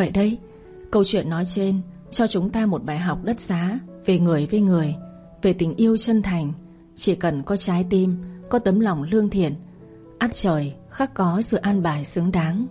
Vậy đấy, câu chuyện nói trên cho chúng ta một bài học đắt giá về người với người, về tình yêu chân thành. Chỉ cần có trái tim, có tấm lòng lương thiện, ắt trời khắc có sự an bài xứng đáng.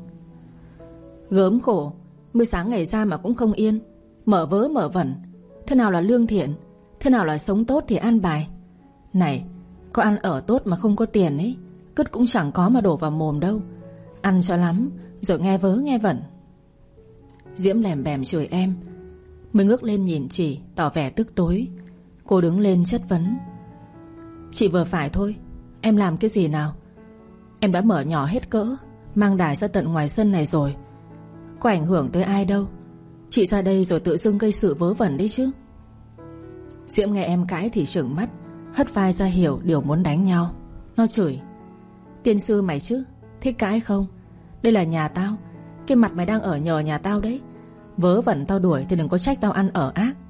Gớm khổ, mới sáng ngày ra mà cũng không yên, mở vớ mở vẩn. Thế nào là lương thiện, thế nào là sống tốt thì an bài. Này, có ăn ở tốt mà không có tiền ấy, cứt cũng chẳng có mà đổ vào mồm đâu. Ăn cho lắm rồi nghe vớ nghe vẩn. Diễm lèm bèm chửi em. Mới ngước lên nhìn chị, tỏ vẻ tức tối. Cô đứng lên chất vấn. Chị vừa phải thôi, em làm cái gì nào? Em đã mở nhỏ hết cỡ, mang đài ra tận ngoài sân này rồi, có ảnh hưởng tới ai đâu. Chị ra đây rồi tự dưng gây sự vớ vẩn đấy chứ. Diễm nghe em cãi thì trừng mắt, hất vai ra hiểu điều muốn đánh nhau. Nó chửi. Tiên sư mày chứ, thích cãi không? Đây là nhà tao, cái mặt mày đang ở nhờ nhà tao đấy. Vớ vẩn tao đuổi thì đừng có trách tao ăn ở ác.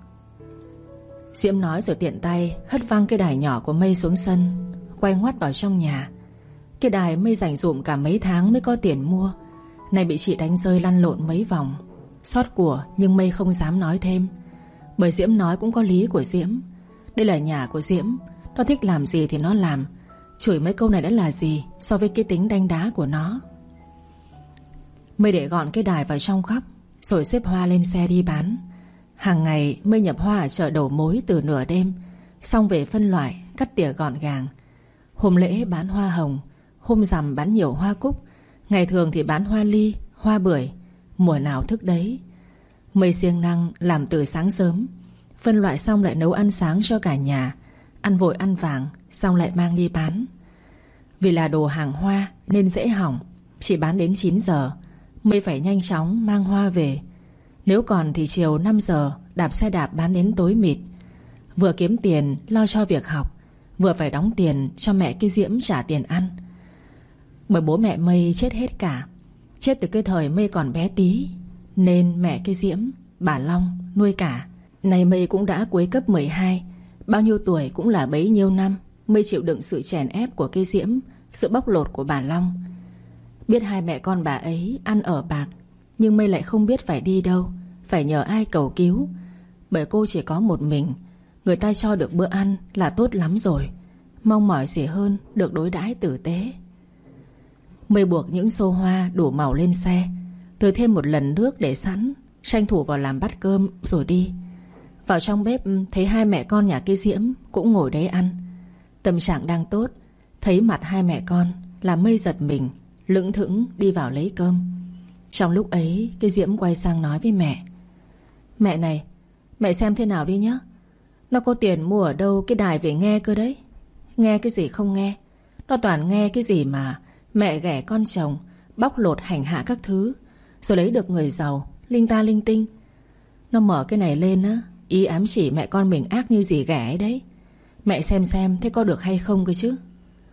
Diễm nói rồi tiện tay hất văng cái đài nhỏ của Mây xuống sân, quay ngoắt vào trong nhà. Cái đài Mây dành dụm cả mấy tháng mới có tiền mua, nay bị chị đánh rơi lăn lộn mấy vòng. Xót của nhưng Mây không dám nói thêm, bởi Diễm nói cũng có lý của Diễm. Đây là nhà của Diễm, nó thích làm gì thì nó làm. Chửi mấy câu này đã là gì so với cái tính đanh đá của nó. Mây để gọn cái đài vào trong góc, rồi xếp hoa lên xe đi bán. Hàng ngày Mây nhập hoa ở chợ đầu mối từ nửa đêm, xong về phân loại, cắt tỉa gọn gàng. Hôm lễ bán hoa hồng, hôm rằm bán nhiều hoa cúc, ngày thường thì bán hoa ly, hoa bưởi, mùa nào thức đấy. Mây siêng năng làm từ sáng sớm, phân loại xong lại nấu ăn sáng cho cả nhà, ăn vội ăn vàng, xong lại mang đi bán. Vì là đồ hàng hoa nên dễ hỏng, chỉ bán đến 9 giờ. Mây phải nhanh chóng mang hoa về. Nếu còn thì chiều 5 giờ đạp xe đạp bán đến tối mịt. Vừa kiếm tiền lo cho việc học, vừa phải đóng tiền cho mẹ cái Diễm trả tiền ăn. Bởi bố mẹ Mây chết hết cả, chết từ cái thời Mây còn bé tí, nên mẹ cái Diễm, bà Long nuôi cả. Nay Mây cũng đã cuối cấp 12, bao nhiêu tuổi cũng là bấy nhiêu năm Mây chịu đựng sự chèn ép của cái Diễm, sự bóc lột của bà Long. Biết hai mẹ con bà ấy ăn ở bạc, nhưng Mây lại không biết phải đi đâu, phải nhờ ai cầu cứu. Bởi cô chỉ có một mình, người ta cho được bữa ăn là tốt lắm rồi, mong mỏi gì hơn được đối đãi tử tế. Mây buộc những xô hoa đủ màu lên xe, từ thêm một lần nước để sẵn, tranh thủ vào làm bát cơm rồi đi. Vào trong bếp thấy hai mẹ con nhà cái Diễm cũng ngồi đấy ăn. Tâm trạng đang tốt, thấy mặt hai mẹ con làm Mây giật mình, lững thững đi vào lấy cơm. Trong lúc ấy cái Diễm quay sang nói với mẹ. Mẹ này, mẹ xem thế nào đi nhá. Nó có tiền mua ở đâu cái đài về nghe cơ đấy. Nghe cái gì không nghe, nó toàn nghe cái gì mà mẹ ghẻ con chồng, bóc lột hành hạ các thứ, rồi lấy được người giàu, linh ta linh tinh. Nó mở cái này lên á, ý ám chỉ mẹ con mình ác như gì ghẻ ấy đấy. Mẹ xem thế có được hay không cơ chứ.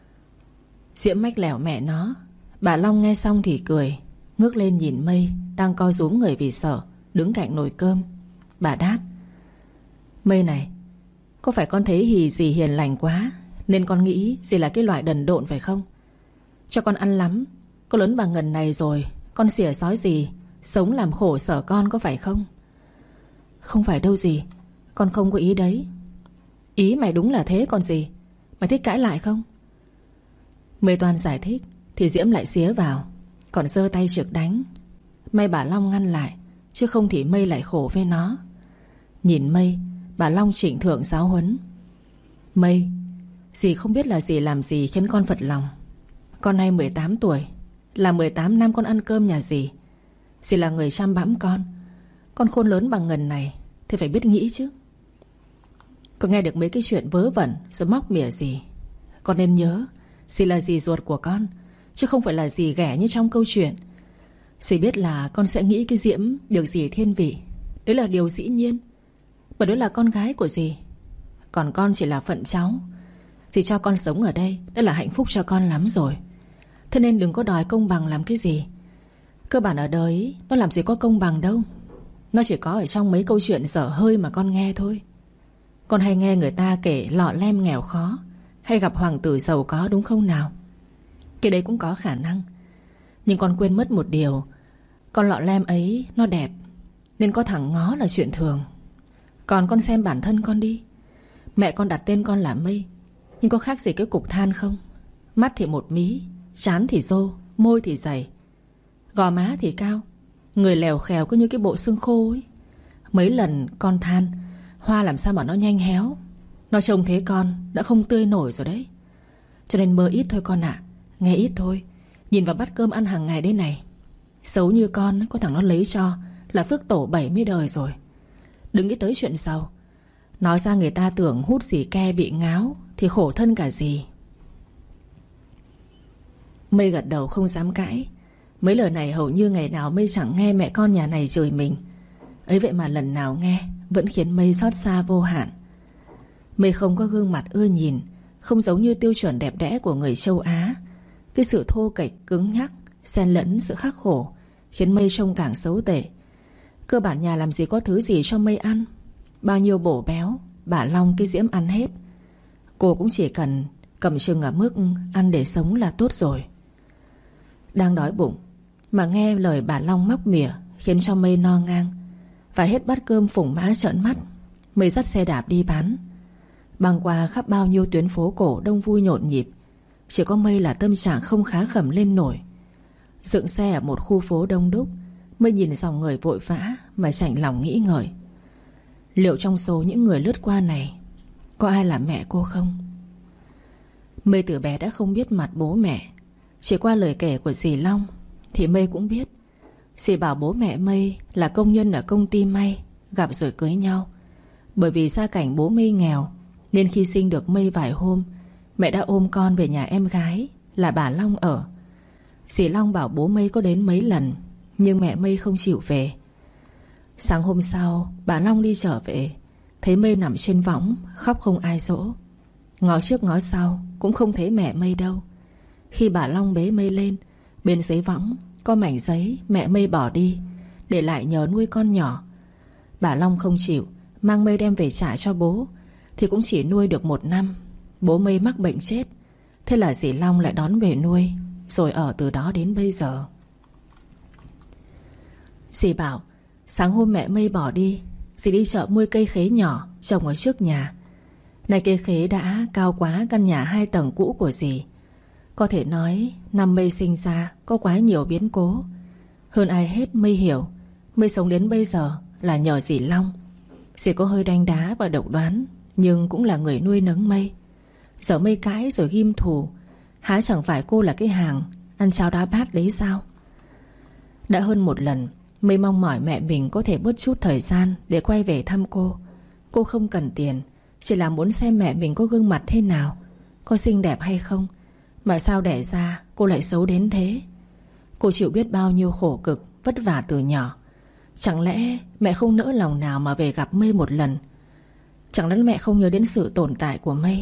Diễm mách lẻo mẹ nó. Bà Long nghe xong thì cười, ngước lên nhìn Mây đang co rúm người vì sợ, đứng cạnh nồi cơm. Bà đáp. Mây này, có phải con thấy Hì dì hiền lành quá nên con nghĩ dì là cái loại đần độn phải không? Cho con ăn lắm, con lớn bằng ngần này rồi, con xỉa xói gì sống làm khổ sở con có phải không? Không phải đâu dì, con không có ý đấy. Ý mày đúng là thế còn gì. Mày thích cãi lại không? Mây toan giải thích thì Diễm lại xía vào, còn giơ tay trực đánh. May bà Long ngăn lại, chứ không thì Mây lại khổ với nó. Nhìn Mây, bà Long trịnh thượng giáo huấn. Mây, dì không biết là dì làm gì khiến con phật lòng. Con nay 18 tuổi, là 18 năm con ăn cơm nhà dì. Dì là người chăm bẵm con khôn lớn bằng ngần này thì phải biết nghĩ chứ. Con nghe được mấy cái chuyện vớ vẩn rồi móc mỉa dì. Con nên nhớ, dì là dì ruột của con, chứ không phải là dì ghẻ như trong câu chuyện. Dì biết là con sẽ nghĩ cái Diễm được dì thiên vị, đấy là điều dĩ nhiên, bởi đó là con gái của dì. Còn con chỉ là phận cháu. Dì cho con sống ở đây đã là hạnh phúc cho con lắm rồi. Thế nên đừng có đòi công bằng làm cái gì. Cơ bản ở đời nó làm gì có công bằng đâu. Nó chỉ có ở trong mấy câu chuyện dở hơi mà con nghe thôi. Con hay nghe người ta kể lọ lem nghèo khó, hay gặp hoàng tử giàu có đúng không nào? Cái đấy cũng có khả năng. Nhưng con quên mất một điều. Con lọ lem ấy nó đẹp, nên có thằng ngó là chuyện thường. Còn con xem bản thân con đi. Mẹ con đặt tên con là Mây, nhưng có khác gì cái cục than không? Mắt thì một mí, trán thì rô, môi thì dày, gò má thì cao, người lèo khèo cứ như cái bộ xương khô ấy. Mấy lần con than hoa làm sao mà nó nhanh héo. Nó trông thế con đã không tươi nổi rồi đấy. Cho nên mơ ít thôi con ạ. Nghe ít thôi. Nhìn vào bát cơm ăn hàng ngày đây này. Xấu như con có thằng nó lấy cho là phước tổ 70 đời rồi. Đừng nghĩ tới chuyện giàu. Nói ra người ta tưởng hút xì ke bị ngáo thì khổ thân cả gì. Mây gật đầu không dám cãi. Mấy lời này hầu như ngày nào Mây chẳng nghe mẹ con nhà này chửi mình. Ấy vậy mà lần nào nghe vẫn khiến Mây xót xa vô hạn. Mây không có gương mặt ưa nhìn, không giống như tiêu chuẩn đẹp đẽ của người châu Á. Cái sự thô kệch cứng nhắc xen lẫn sự khắc khổ khiến Mây trông càng xấu tệ. Cơ bản nhà làm gì có thứ gì cho Mây ăn. Bao nhiêu bổ béo bà Long cái Diễm ăn hết. Cô cũng chỉ cần cầm chừng ở mức ăn để sống là tốt rồi. Đang đói bụng mà nghe lời bà Long móc mỉa khiến cho Mây no ngang. Và hết bát cơm phủng má trợn mắt, Mây dắt xe đạp đi bán. Băng qua khắp bao nhiêu tuyến phố cổ đông vui nhộn nhịp. Chỉ có Mây là tâm trạng không khá khẩm lên nổi. Dựng xe ở một khu phố đông đúc, Mây nhìn dòng người vội vã mà chạnh lòng nghĩ ngợi. Liệu trong số những người lướt qua này có ai là mẹ cô không? Mây từ bé đã không biết mặt bố mẹ. Chỉ qua lời kể của dì Long thì Mây cũng biết. Dì bảo bố mẹ Mây là công nhân ở công ty may, gặp rồi cưới nhau. Bởi vì gia cảnh bố Mây nghèo nên khi sinh được Mây vài hôm, mẹ đã ôm con về nhà em gái là bà Long ở. Dì Long bảo bố Mây có đến mấy lần, nhưng mẹ Mây không chịu về. Sáng hôm sau bà Long đi trở về, thấy Mây nằm trên võng khóc không ai dỗ. Ngó trước ngó sau cũng không thấy mẹ Mây đâu. Khi bà Long bế Mây lên, bên dưới võng có mảnh giấy mẹ Mây bỏ đi, để lại nhờ nuôi con nhỏ. Bà Long không chịu, mang Mây đem về trả cho bố, thì cũng chỉ nuôi được 1 năm. Bố Mây mắc bệnh chết. Thế là dì Long lại đón về nuôi, rồi ở từ đó đến bây giờ. Dì bảo sáng hôm mẹ Mây bỏ đi, dì đi chợ mua cây khế nhỏ trồng ở trước nhà. Này cây khế đã cao quá căn nhà 2 tầng cũ của dì. Có thể nói năm Mây sinh ra có quá nhiều biến cố. Hơn ai hết Mây hiểu Mây sống đến bây giờ là nhờ dì Long. Dì có hơi đanh đá và độc đoán, nhưng cũng là người nuôi nấng Mây. Giờ Mây cãi rồi ghim thù, há chẳng phải cô là cái hàng ăn cháo đá bát đấy sao? Đã hơn 1 lần Mây mong mỏi mẹ mình có thể bớt chút thời gian để quay về thăm cô. Cô không cần tiền, chỉ là muốn xem mẹ mình có gương mặt thế nào, có xinh đẹp hay không. Mà sao đẻ ra cô lại xấu đến thế? Cô chịu biết bao nhiêu khổ cực vất vả từ nhỏ. Chẳng lẽ mẹ không nỡ lòng nào mà về gặp Mây một lần? Chẳng lẽ mẹ không nhớ đến sự tồn tại của Mây?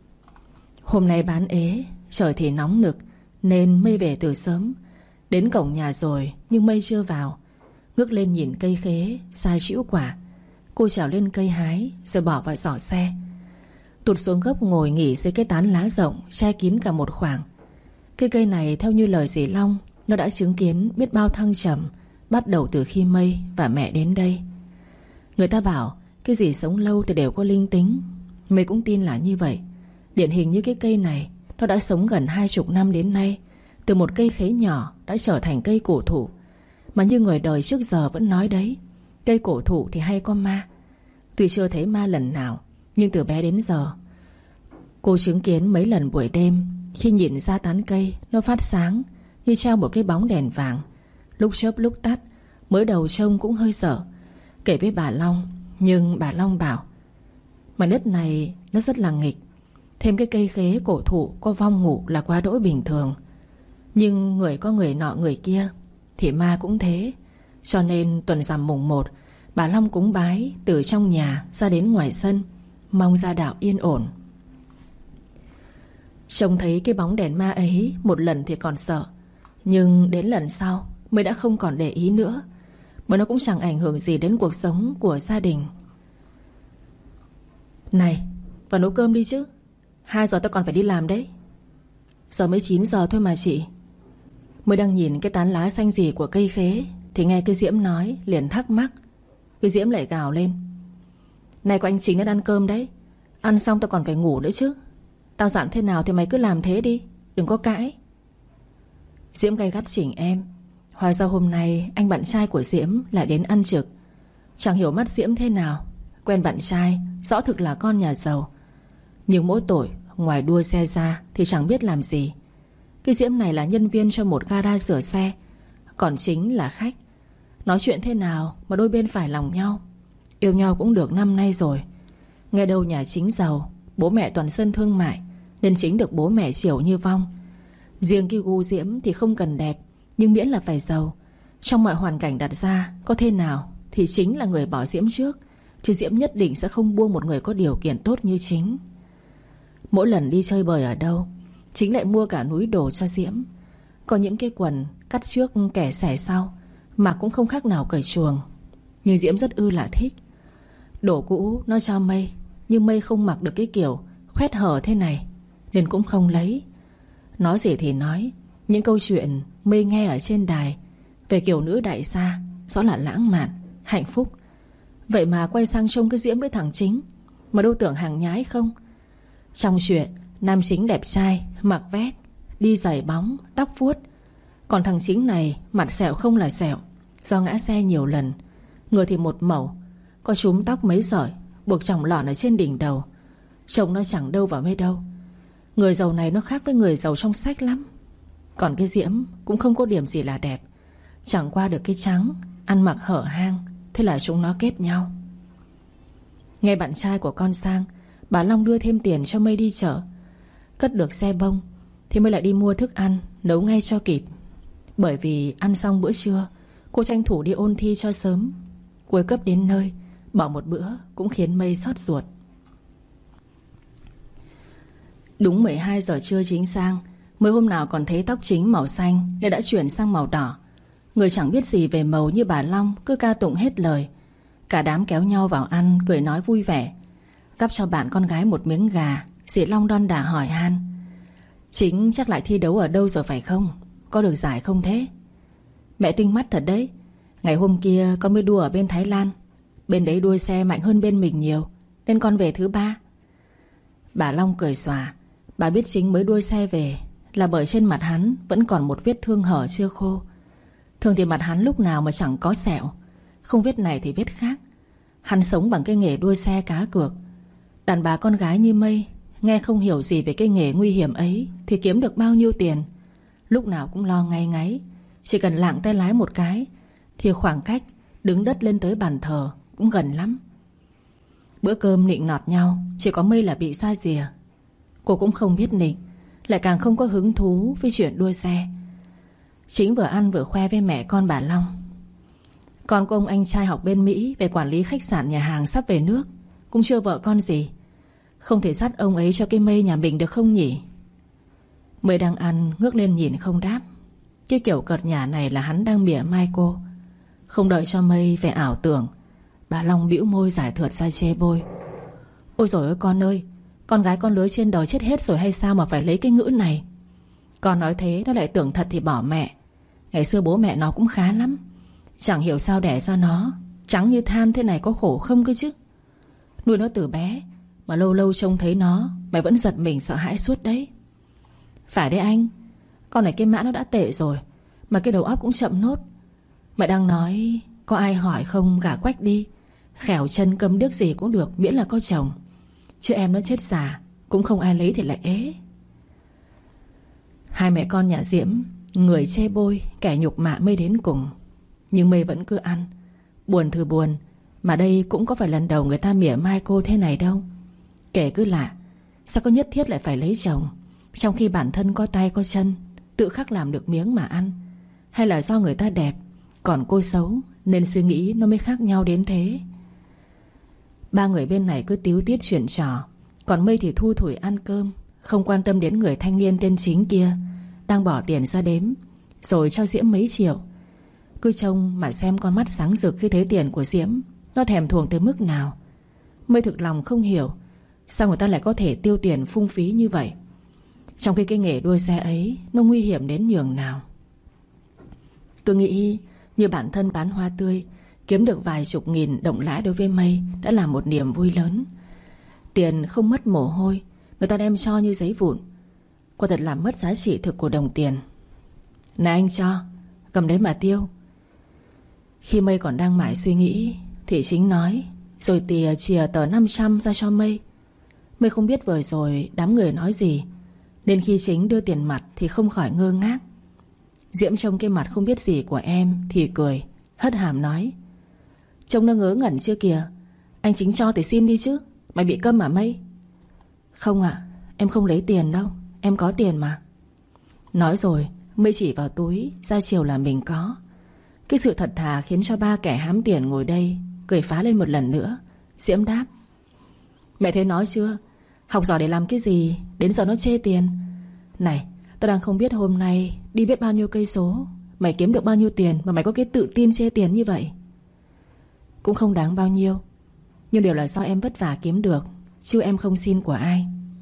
Hôm nay bán ế, trời thì nóng nực nên Mây về từ sớm. Đến cổng nhà rồi nhưng Mây chưa vào. Ngước lên nhìn cây khế sai chĩu quả. Cô trèo lên cây hái rồi bỏ vào giỏ xe, tụt xuống gốc ngồi nghỉ dưới cái tán lá rộng che kín cả một khoảng. Cái cây này theo như lời dì Long, nó đã chứng kiến biết bao thăng trầm, bắt đầu từ khi Mây và mẹ đến đây. Người ta bảo cái gì sống lâu thì đều có linh tính. Mây cũng tin là như vậy. Điển hình như cái cây này, nó đã sống gần 20 năm đến nay. Từ một cây khế nhỏ đã trở thành cây cổ thụ. Mà như người đời trước giờ vẫn nói đấy, cây cổ thụ thì hay có ma. Tuy chưa thấy ma lần nào, nhưng từ bé đến giờ cô chứng kiến mấy lần buổi đêm, khi nhìn ra tán cây nó phát sáng như treo một cái bóng đèn vàng, lúc chớp lúc tắt. Mới đầu trông cũng hơi sợ, kể với bà Long. Nhưng bà Long bảo mảnh đất này nó rất là nghịch. Thêm cái cây khế cổ thụ có vong ngủ là quá đỗi bình thường. Nhưng người có người nọ người kia thì ma cũng thế. Cho nên tuần rằm mùng 1, bà Long cúng bái từ trong nhà ra đến ngoài sân, mong gia đạo yên ổn. Trông thấy cái bóng đèn ma ấy một lần thì còn sợ, nhưng đến lần sau Mới đã không còn để ý nữa, bởi nó cũng chẳng ảnh hưởng gì đến cuộc sống của gia đình. Này, vào nấu cơm đi chứ, 2 giờ tao còn phải đi làm đấy. Giờ mới 9 giờ thôi mà chị. Mới đang nhìn cái tán lá xanh gì của cây khế thì nghe cái Diễm nói liền thắc mắc. Cái Diễm lại gào lên: Này có anh Chính đã ăn cơm đấy. Ăn xong tao còn phải ngủ nữa chứ. Tao dặn thế nào thì mày cứ làm thế đi, đừng có cãi. Diễm gay gắt chỉnh em. Hóa ra hôm nay anh bạn trai của Diễm lại đến ăn trực. Chẳng hiểu mắt Diễm thế nào, quen bạn trai rõ thực là con nhà giàu, nhưng mỗi tội ngoài đua xe ra thì chẳng biết làm gì. Cái Diễm này là nhân viên cho một gara sửa xe, còn Chính là khách. Nói chuyện thế nào mà đôi bên phải lòng nhau. Yêu nhau cũng được năm nay rồi. Nghe đâu nhà Chính giàu, bố mẹ toàn dân thương mại, nên Chính được bố mẹ chiều như vong. Riêng cái gu Diễm thì không cần đẹp, nhưng miễn là phải giàu. Trong mọi hoàn cảnh đặt ra, có thế nào thì Chính là người bỏ Diễm trước, chứ Diễm nhất định sẽ không buông một người có điều kiện tốt như Chính. Mỗi lần đi chơi bời ở đâu, Chính lại mua cả núi đồ cho Diễm. Có những cái quần cắt trước kẻ xẻ sau, mà cũng không khác nào cởi chuồng. Nhưng Diễm rất là thích. Đồ cũ nó cho Mây, nhưng Mây không mặc được cái kiểu khoét hở thế này, nên cũng không lấy. Nói gì thì nói, những câu chuyện Mây nghe ở trên đài về kiểu nữ đại gia rõ là lãng mạn, hạnh phúc. Vậy mà quay sang trông cái Diễm với thằng Chính, mà đâu tưởng hàng nhái không. Trong chuyện nam Chính đẹp trai, mặc vest, đi giày bóng, tóc vuốt. Còn thằng Chính này mặt sẹo không là sẹo, do ngã xe nhiều lần. Người thì một mẩu, có chúm tóc mấy sợi, buộc chỏng lọn ở trên đỉnh đầu. Trông nó chẳng đâu vào mấy đâu. Người giàu này nó khác với người giàu trong sách lắm. Còn cái Diễm cũng không có điểm gì là đẹp, chẳng qua được cái trắng, ăn mặc hở hang. Thế là chúng nó kết nhau. Nghe bạn trai của con sang, bà Long đưa thêm tiền cho Mây đi chợ. Cất được xe bông thì Mây lại đi mua thức ăn, nấu ngay cho kịp. Bởi vì ăn xong bữa trưa, cô tranh thủ đi ôn thi cho sớm. Cuối cấp đến nơi, bỏ một bữa cũng khiến Mây xót ruột. Đúng 12 giờ trưa chính sang. Mới hôm nào còn thấy tóc Chính màu xanh nên đã chuyển sang màu đỏ. Người chẳng biết gì về màu như bà Long cứ ca tụng hết lời. Cả đám kéo nhau vào ăn, cười nói vui vẻ. Gắp cho bạn con gái một miếng gà, dì Long đon đả hỏi han: Chính chắc lại thi đấu ở đâu rồi phải không? Có được giải không thế? Mẹ tinh mắt thật đấy. Ngày hôm kia con mới đua ở bên Thái Lan. Bên đấy đua xe mạnh hơn bên mình nhiều, nên con về thứ 3. Bà Long cười xòa. Bà biết Chính mới đua xe về là bởi trên mặt hắn vẫn còn một vết thương hở chưa khô. Thường thì mặt hắn lúc nào mà chẳng có sẹo, không vết này thì vết khác. Hắn sống bằng cái nghề đua xe cá cược. Đàn bà con gái như Mây nghe không hiểu gì về cái nghề nguy hiểm ấy thì kiếm được bao nhiêu tiền. Lúc nào cũng lo ngay ngáy. Chỉ cần lạng tay lái một cái thì khoảng cách đứng đất lên tới bàn thờ cũng gần lắm. Bữa cơm nịnh nọt nhau, chỉ có Mây là bị xa rìa. Cô cũng không biết nịnh, lại càng không có hứng thú với chuyện đua xe. Chính vừa ăn vừa khoe với mẹ con bà Long. Con của ông anh trai học bên Mỹ về quản lý khách sạn nhà hàng sắp về nước, cũng chưa vợ con gì. Không thể dắt ông ấy cho cái Mây nhà mình được không nhỉ? Mây đang ăn ngước lên nhìn không đáp. Cái kiểu cợt nhả này là hắn đang mỉa mai cô. Không đợi cho Mây phải ảo tưởng, bà Long bĩu môi giải thượt ra chê bôi. Ôi dồi ôi con ơi, con gái con lứa trên đời chết hết rồi hay sao mà phải lấy cái ngữ này? Con nói thế nó lại tưởng thật thì bỏ mẹ. Ngày xưa bố mẹ nó cũng khá lắm, chẳng hiểu sao đẻ ra nó trắng như than thế này có khổ không cơ chứ. Nuôi nó từ bé mà lâu lâu trông thấy nó mày vẫn giật mình sợ hãi suốt đấy. Phải đấy anh, con này cái mã nó đã tệ rồi, mà cái đầu óc cũng chậm nốt. Mày đang nói có ai hỏi không gả quách đi, khẻo chân câm điếc gì cũng được, miễn là có chồng. Chứ em nó chết già cũng không ai lấy thì lại ế. Hai mẹ con nhà Diễm, người chê bôi, kẻ nhục mạ Mây đến cùng. Nhưng Mây vẫn cứ ăn. Buồn thì buồn, mà đây cũng có phải lần đầu người ta mỉa mai cô thế này đâu. Kể cứ lạ, sao có nhất thiết lại phải lấy chồng, trong khi bản thân có tay có chân, tự khắc làm được miếng mà ăn. Hay là do người ta đẹp, còn cô xấu, nên suy nghĩ nó mới khác nhau đến thế. Ba người bên này cứ tíu tít chuyện trò, còn Mây thì thui thủi ăn cơm, không quan tâm đến người thanh niên tên Chính kia đang bỏ tiền ra đếm, rồi cho Diễm mấy triệu. Cứ trông mà xem con mắt sáng rực khi thấy tiền của Diễm nó thèm thuồng tới mức nào. Mây thực lòng không hiểu sao người ta lại có thể tiêu tiền phung phí như vậy, trong khi cái nghề đua xe ấy nó nguy hiểm đến nhường nào. Cứ nghĩ Như bản thân bán hoa tươi, kiếm được vài chục nghìn đồng lãi đối với Mây đã là một niềm vui lớn. Tiền không mất mồ hôi, người ta đem cho như giấy vụn. Quả thật làm mất giá trị thực của đồng tiền. Này anh cho, cầm đấy mà tiêu. Khi Mây còn đang mải suy nghĩ thì Chính nói, rồi tìa chìa tờ 500 ra cho Mây. Mây không biết vừa rồi đám người nói gì, nên khi Chính đưa tiền mặt thì không khỏi ngơ ngác. Diễm trông cái mặt không biết gì của em thì cười, hất hàm nói, trông nó ngớ ngẩn chưa kìa. Anh Chính cho thì xin đi chứ, mày bị câm à Mây? Không ạ, em không lấy tiền đâu, em có tiền mà. Nói rồi Mây chỉ vào túi ra chiều là mình có. Cái sự thật thà khiến cho ba kẻ hám tiền ngồi đây cười phá lên một lần nữa. Diễm đáp, mẹ thấy nói chưa, học giỏi để làm cái gì, đến giờ nó chê tiền. Này, tao đang không biết hôm nay đi biết bao nhiêu cây số, mày kiếm được bao nhiêu tiền mà mày có cái tự tin chê tiền như vậy. Cũng không đáng bao nhiêu, nhưng đều là do em vất vả kiếm được, chứ em không xin của ai.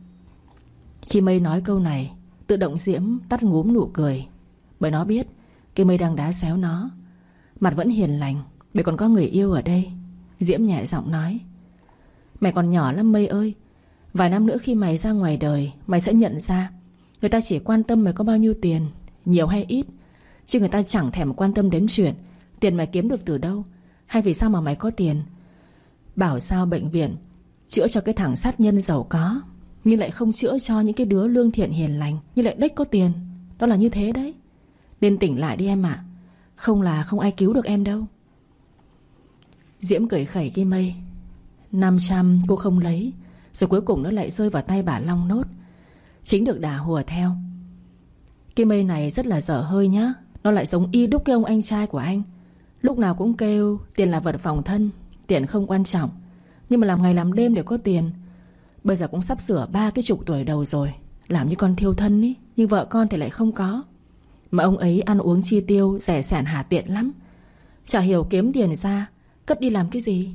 Khi Mây nói câu này, tự động Diễm tắt ngúm nụ cười, bởi nó biết cái Mây đang đá xéo nó. Mặt vẫn hiền lành, bởi còn có người yêu ở đây. Diễm nhẹ giọng nói, mày còn nhỏ lắm Mây ơi. Vài năm nữa khi mày ra ngoài đời, mày sẽ nhận ra người ta chỉ quan tâm mày có bao nhiêu tiền, nhiều hay ít, chứ người ta chẳng thèm quan tâm đến chuyện tiền mày kiếm được từ đâu, hay vì sao mà mày có tiền. Bảo sao bệnh viện chữa cho cái thằng sát nhân giàu có, nhưng lại không chữa cho những cái đứa lương thiện hiền lành, nhưng lại đếch có tiền. Đó là như thế đấy. Nên tỉnh lại đi em ạ. Không là không ai cứu được em đâu. Diễm cười khẩy cái Mây. 500 cô không lấy, rồi cuối cùng nó lại rơi vào tay bà Long nốt. Chính được đà hùa theo. Cái Mây này rất là dở hơi nhá. Nó lại giống y đúc cái ông anh trai của anh. Lúc nào cũng kêu tiền là vật phòng thân, tiền không quan trọng, nhưng mà làm ngày làm đêm để có tiền. Bây giờ cũng sắp sửa 30 tuổi đầu rồi, làm như con thiêu thân ý, nhưng vợ con thì lại không có. Mà ông ấy ăn uống chi tiêu rẻ sẻn hà tiện lắm. Chả hiểu kiếm tiền ra cất đi làm cái gì.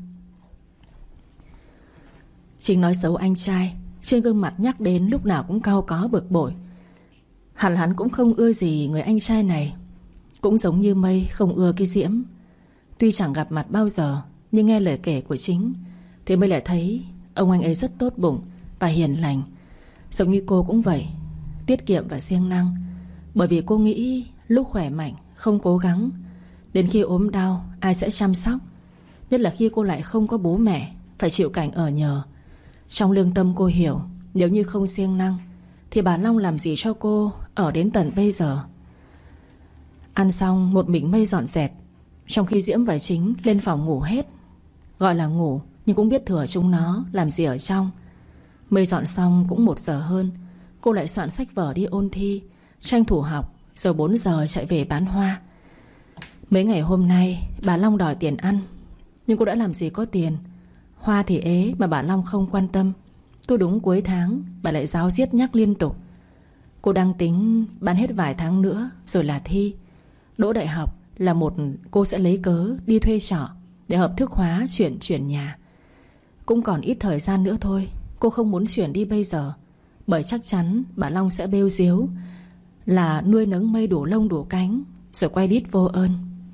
Chính nói xấu anh trai, trên gương mặt nhắc đến lúc nào cũng cau có bực bội. Hẳn hắn cũng không ưa gì người anh trai này, cũng giống như Mây không ưa cái Diễm. Tuy chẳng gặp mặt bao giờ, nhưng nghe lời kể của Chính thì Mây lại thấy ông anh ấy rất tốt bụng và hiền lành. Giống như cô cũng vậy, tiết kiệm và siêng năng. Bởi vì cô nghĩ lúc khỏe mạnh không cố gắng, đến khi ốm đau ai sẽ chăm sóc. Nhất là khi cô lại không có bố mẹ, phải chịu cảnh ở nhờ. Trong lương tâm cô hiểu, nếu như không siêng năng thì bà Long làm gì cho cô ở đến tận bây giờ. Ăn xong một mình Mây dọn dẹp, trong khi Diễm và Chính lên phòng ngủ hết. Gọi là ngủ nhưng cũng biết thừa chúng nó làm gì ở trong. Mây dọn xong cũng 1 giờ hơn, cô lại soạn sách vở đi ôn thi, tranh thủ học, rồi 4 giờ chạy về bán hoa. Mấy ngày hôm nay bà Long đòi tiền ăn, nhưng cô đã làm gì có tiền. Hoa thì ế mà bà Long không quan tâm. Cứ đúng cuối tháng bà lại ráo riết nhắc liên tục. Cô đang tính bán hết vài tháng nữa rồi là thi. Đỗ đại học là một cô sẽ lấy cớ đi thuê trọ để hợp thức hóa chuyển nhà. Cũng còn ít thời gian nữa thôi. Cô không muốn chuyển đi bây giờ, bởi chắc chắn bà Long sẽ bêu díu là nuôi nấng Mây đủ lông đủ cánh, rồi quay đít vô ơn.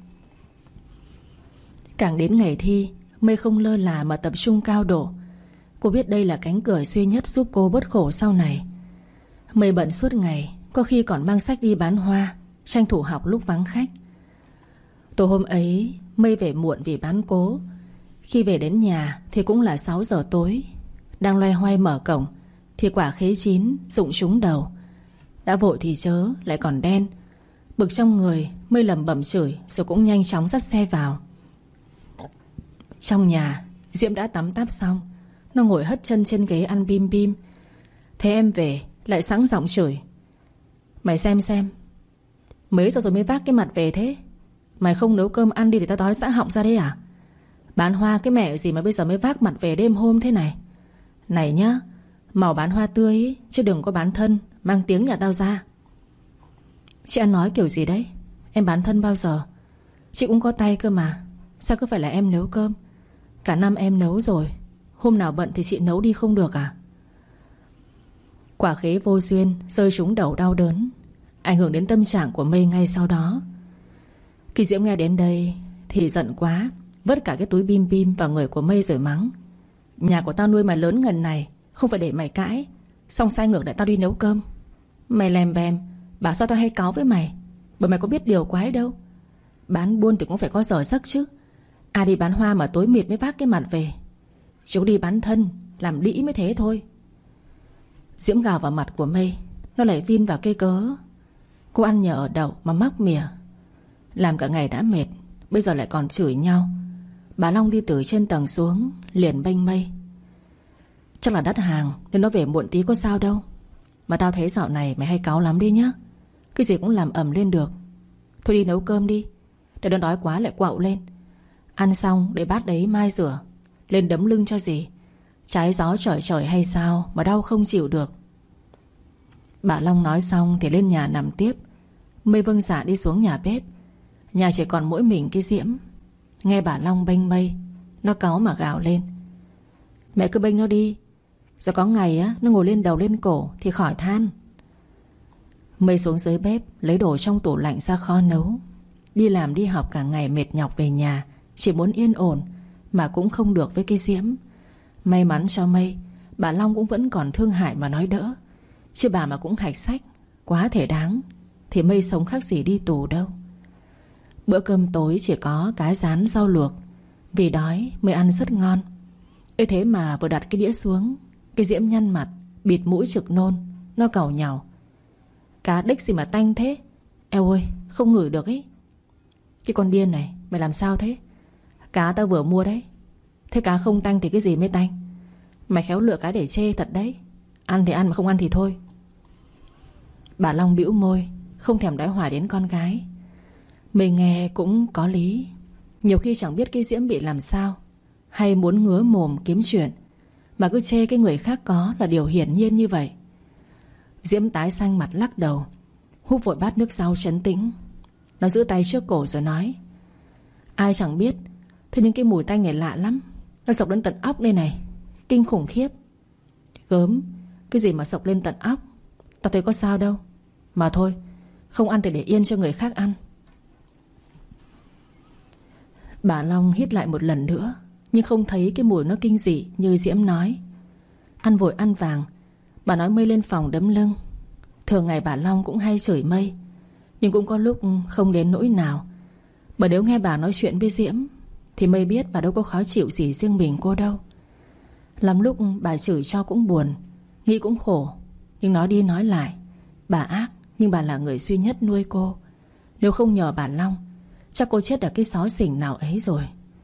Càng đến ngày thi, Mây không lơ là mà tập trung cao độ. Cô biết đây là cánh cửa duy nhất giúp cô bớt khổ sau này. Mây bận suốt ngày, có khi còn mang sách đi bán hoa, tranh thủ học lúc vắng khách. Tối hôm ấy Mây về muộn vì bán cố. Khi về đến nhà thì cũng là 6 giờ tối. Đang loay hoay mở cổng thì quả khế chín rụng trúng đầu. Đã vội thì chớ, lại còn đen. Bực trong người, Mây lẩm bẩm chửi, rồi cũng nhanh chóng dắt xe vào. Trong nhà, Diễm đã tắm táp xong. Nó ngồi hất chân trên ghế ăn bim bim. Thế em về lại sẵn giọng chửi. Mày xem, mấy giờ rồi mới vác cái mặt về thế? Mày không nấu cơm ăn đi để tao đói xã họng ra đây à? Bán hoa cái mẹ gì mà bây giờ mới vác mặt về đêm hôm thế này? Này nhá, màu bán hoa tươi ý, chứ đừng có bán thân mang tiếng nhà tao ra. Chị ăn nói kiểu gì đấy? Em bán thân bao giờ? Chị cũng có tay cơ mà. Sao cứ phải là em nấu cơm? Cả năm em nấu rồi, hôm nào bận thì chị nấu đi không được à? Quả khế vô duyên rơi trúng đầu đau đớn, ảnh hưởng đến tâm trạng của Mây ngay sau đó. Kỳ Diễm nghe đến đây thì giận quá, vứt cả cái túi bim bim vào người của Mây rồi mắng: Nhà của tao nuôi mày lớn ngần này, không phải để mày cãi, xong sai ngược lại tao đi nấu cơm. Mày lèm bèm, bảo sao tao hay cáu với mày, bởi mày có biết điều quái đâu. Bán buôn thì cũng phải có giờ giấc chứ. Ai đi bán hoa mà tối mịt mới vác cái mặt về. Chỉ có đi bán thân, làm đĩ mới thế thôi. Diễm gào vào mặt của Mây. Nó lại vin vào cây cớ cô ăn nhờ ở đậu mà mắc mỉa. Làm cả ngày đã mệt, bây giờ lại còn chửi nhau. Bà Long đi từ trên tầng xuống, liền bênh Mây: Chắc là đắt hàng nên nó về muộn tí có sao đâu. Mà tao thấy dạo này mày hay cáu lắm đi nhá. Cái gì cũng làm ầm lên được. Thôi đi nấu cơm đi, để nó đói quá lại quạo lên. Ăn xong để bát đấy mai rửa, lên đấm lưng cho gì. Trái gió trời trời hay sao mà đau không chịu được. Bà Long nói xong thì lên nhà nằm tiếp. Mây vâng dạ đi xuống nhà bếp. Nhà chỉ còn mỗi mình cái Diễm. Nghe bà Long bênh Mây, nó cáu mà gào lên: Mẹ cứ bênh nó đi, rồi có ngày á nó ngồi lên đầu lên cổ thì khỏi than. Mây xuống dưới bếp lấy đồ trong tủ lạnh ra kho nấu. Đi làm đi học cả ngày mệt nhọc về nhà, chỉ muốn yên ổn mà cũng không được với cái Diễm. May mắn cho Mây, bà Long cũng vẫn còn thương hại mà nói đỡ. Chứ bà mà cũng hạch sách quá thể đáng thì Mây sống khác gì đi tù đâu. Bữa cơm tối chỉ có cá rán rau luộc. Vì đói Mây ăn rất ngon. Ê thế mà vừa đặt cái đĩa xuống, cái Diễm nhăn mặt, bịt mũi trực nôn. Nó càu nhàu: Cá đích gì mà tanh thế? Eo ơi, không ngửi được ấy. Cái con điên này, mày làm sao thế? Cá tao vừa mua đấy. Thế cá không tanh thì cái gì mới tanh? Mày khéo lựa cái để chê thật đấy. Ăn thì ăn mà không ăn thì thôi. Bà Long bĩu môi, không thèm đói hoài đến con gái. Mình nghe cũng có lý. Nhiều khi chẳng biết cái Diễm bị làm sao, hay muốn ngứa mồm kiếm chuyện, mà cứ chê cái người khác có là điều hiển nhiên như vậy. Diễm tái xanh mặt lắc đầu, húp vội bát nước rau trấn tĩnh. Nó giữ tay trước cổ rồi nói: Ai chẳng biết, thế nhưng cái mùi tanh này lạ lắm. Nó sộc đến tận óc đây này, kinh khủng khiếp. Gớm, cái gì mà sộc lên tận óc? Tao thấy có sao đâu. Mà thôi, không ăn thì để yên cho người khác ăn. Bà Long hít lại một lần nữa, nhưng không thấy cái mùi nó kinh dị như Diễm nói. Ăn vội ăn vàng, bà nói Mây lên phòng đấm lưng. Thường ngày bà Long cũng hay chửi Mây, nhưng cũng có lúc không đến nỗi nào. Bởi nếu nghe bà nói chuyện với Diễm thì Mây biết bà đâu có khó chịu gì riêng mình cô đâu. Lắm lúc bà chửi cho cũng buồn, nghĩ cũng khổ. Nhưng nói đi nói lại, bà ác nhưng bà là người duy nhất nuôi cô. Nếu không nhờ bà Long, chắc cô chết ở cái xó xỉnh nào ấy rồi.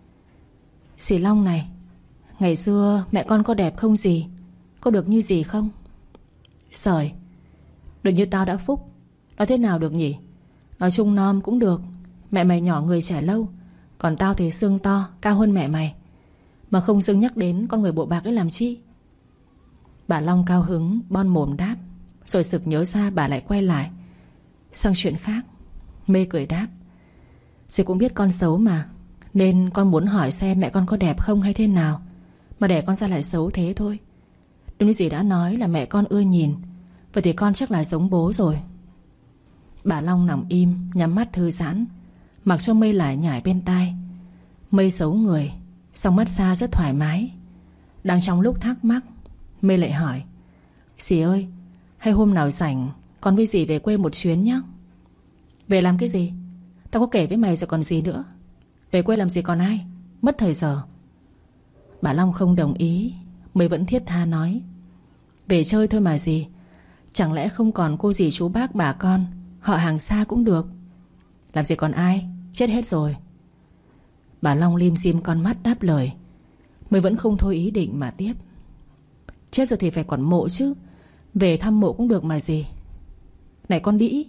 Dì Long này, ngày xưa mẹ con có đẹp không dì? Có được như dì không? Sời, được như tao đã phúc. Nói thế nào được nhỉ? Nói chung nom cũng được. Mẹ mày nhỏ người trẻ lâu, còn tao thì xương to, cao hơn mẹ mày. Mà không dưng nhắc đến con người bộ bạc ấy làm chi? Bà Long cao hứng bon mồm đáp, rồi sực nhớ ra bà lại quay lại sang chuyện khác. Mây cười đáp: Dì cũng biết con xấu mà, nên con muốn hỏi xem mẹ con có đẹp không hay thế nào mà đẻ con ra lại xấu thế thôi. Đúng như dì đã nói là mẹ con ưa nhìn, vậy thì con chắc là giống bố rồi. Bà Long nằm im, nhắm mắt thư giãn, mặc cho Mây lải nhải bên tai. Mây xấu người, song mắt xa rất thoải mái. Đang trong lúc thắc mắc, Mây lại hỏi: Dì ơi, hay hôm nào rảnh con với dì về quê một chuyến nhé. Về làm cái gì? Tao có kể với mày rồi còn gì nữa. Về quê làm gì còn ai, mất thời giờ. Bà Long không đồng ý. Mây vẫn thiết tha nói: Về chơi thôi mà dì. Chẳng lẽ không còn cô dì chú bác bà con, họ hàng xa cũng được. Làm gì còn ai, chết hết rồi. Bà Long lim dim con mắt đáp lời. Mây vẫn không thôi ý định mà tiếp: Chết rồi thì phải còn mộ chứ. Về thăm mộ cũng được mà dì. Này con đĩ.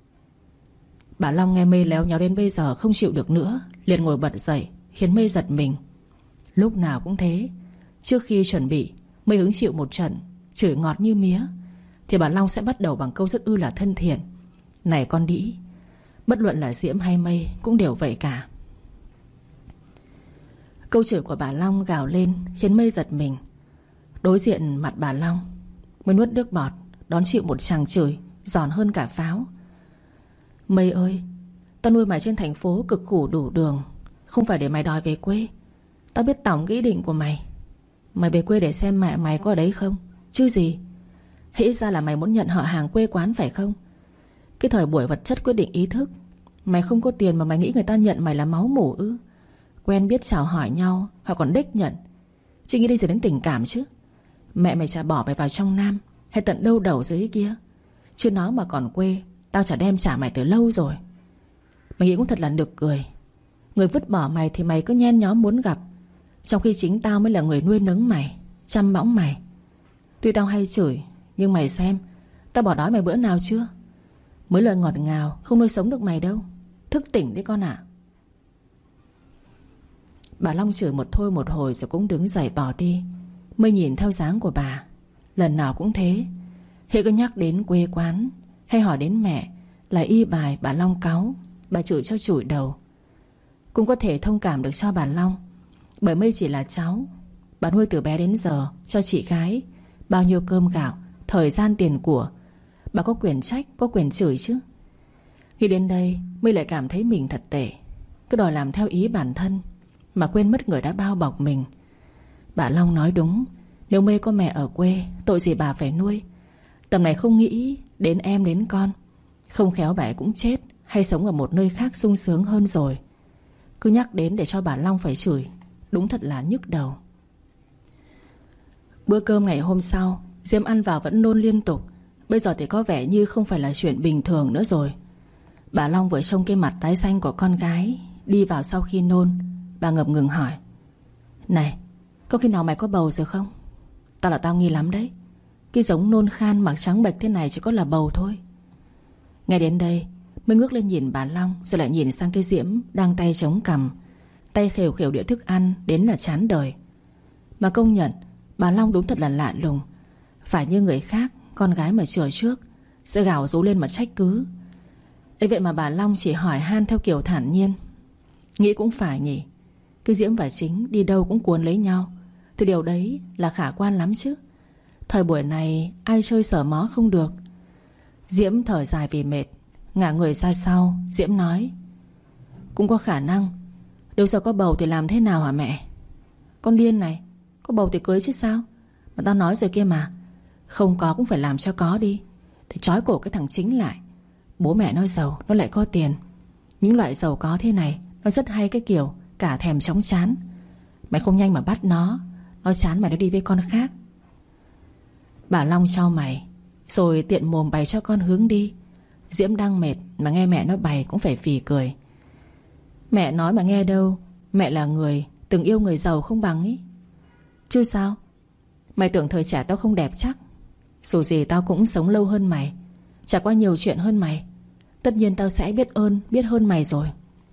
Bà Long nghe Mây léo nhéo đến bây giờ không chịu được nữa, liền ngồi bật dậy, khiến Mây giật mình. Lúc nào cũng thế, trước khi chuẩn bị Mây hứng chịu một trận chửi ngọt như mía, thì bà Long sẽ bắt đầu bằng câu rất ư là thân thiện: Này con đĩ. Bất luận là Diễm hay Mây cũng đều vậy cả. Câu chửi của bà Long gào lên khiến Mây giật mình. Đối diện mặt bà Long, Mây nuốt nước bọt, đón chịu một tràng chửi giòn hơn cả pháo. Mây ơi, Tao nuôi mày trên thành phố cực khổ đủ đường, không phải để mày đòi về quê. Tao biết tổng cái ý định của mày. Mày về quê để xem mẹ mày có ở đấy không chứ gì. Hễ ra là mày muốn nhận họ hàng quê quán phải không? Cái thời buổi vật chất quyết định ý thức. Mày không có tiền mà mày nghĩ người ta nhận mày là máu mủ ư? Quen biết chào hỏi nhau, họ còn đích nhận. Chứ nghĩ đi giờ đến tình cảm chứ. Mẹ mày chả bỏ mày vào trong Nam hay tận đâu đầu dưới kia. Chứ nó mà còn quê, tao chả đem trả mày từ lâu rồi. Mày nghĩ cũng thật là nực cười. Người vứt bỏ mày thì mày cứ nhen nhóm muốn gặp, trong khi chính tao mới là người nuôi nấng mày, chăm bẵm mày. Tuy tao hay chửi, nhưng mày xem, tao bỏ đói mày bữa nào chưa? Mới lời ngọt ngào không nuôi sống được mày đâu. Thức tỉnh đi con ạ. Bà Long chửi một thôi một hồi rồi cũng đứng dậy bỏ đi. Mới nhìn theo dáng của bà, lần nào cũng thế. Hễ có nhắc đến quê quán hay hỏi đến mẹ là y bài bà Long cáu. Bà chửi cho chửi đầu. Cũng có thể thông cảm được cho bà Long, bởi Mây chỉ là cháu. Bà nuôi từ bé đến giờ cho chị gái bao nhiêu cơm gạo, thời gian tiền của. Bà có quyền trách, có quyền chửi chứ. Khi đến đây Mây lại cảm thấy mình thật tệ. Cứ đòi làm theo ý bản thân mà quên mất người đã bao bọc mình. Bà Long nói đúng. Nếu Mây có mẹ ở quê, tội gì bà phải nuôi. Tầm này không nghĩ đến em đến con. Không khéo bà ấy cũng chết hay sống ở một nơi khác sung sướng hơn rồi. Cứ nhắc đến để cho bà Long phải chửi, đúng thật là nhức đầu. Bữa cơm ngày hôm sau, Diễm ăn vào vẫn nôn liên tục. Bây giờ thì có vẻ như không phải là chuyện bình thường nữa rồi. Bà Long vừa trông cái mặt tái xanh của con gái đi vào sau khi nôn, bà ngập ngừng hỏi: Này, có khi nào mày có bầu rồi không? Tao nghi lắm đấy. Cái giống nôn khan mặc trắng bệch thế này chỉ có là bầu thôi. Ngay đến đây mới ngước lên nhìn bà Long, rồi lại nhìn sang cái Diễm đang tay chống cằm, tay khều khều đĩa thức ăn đến là chán đời. Mà công nhận bà Long đúng thật là lạ lùng. Phải như người khác, con gái mà chừa trước sẽ gào rú lên mà trách cứ. Ấy vậy mà bà Long chỉ hỏi han theo kiểu thản nhiên. Nghĩ cũng phải nhỉ. Cái Diễm và Chính đi đâu cũng cuốn lấy nhau, thì điều đấy là khả quan lắm chứ. Thời buổi này ai chơi sở mó không được. Diễm thở dài vì mệt, ngả người ra sau. Diễm nói: Cũng có khả năng. Nếu giờ có bầu thì làm thế nào hả mẹ? Con điên này, có bầu thì cưới chứ sao. Mà tao nói rồi kia mà. Không có cũng phải làm cho có đi, để trói cổ cái thằng Chính lại. Bố mẹ nó giàu, nó lại có tiền. Những loại giàu có thế này nó rất hay cái kiểu cả thèm chóng chán. Mày không nhanh mà bắt nó chán mày nó đi với con khác. Bà Long chau mày, rồi tiện mồm bày cho con hướng đi. Diễm đang mệt mà nghe mẹ nó bày cũng phải phì cười. Mẹ nói mà nghe đâu. Mẹ là người từng yêu người giàu không bằng ý. Chứ sao. Mày tưởng thời trẻ tao không đẹp chắc. Dù gì tao cũng sống lâu hơn mày, trải qua nhiều chuyện hơn mày. Tất nhiên tao sẽ biết hơn mày rồi.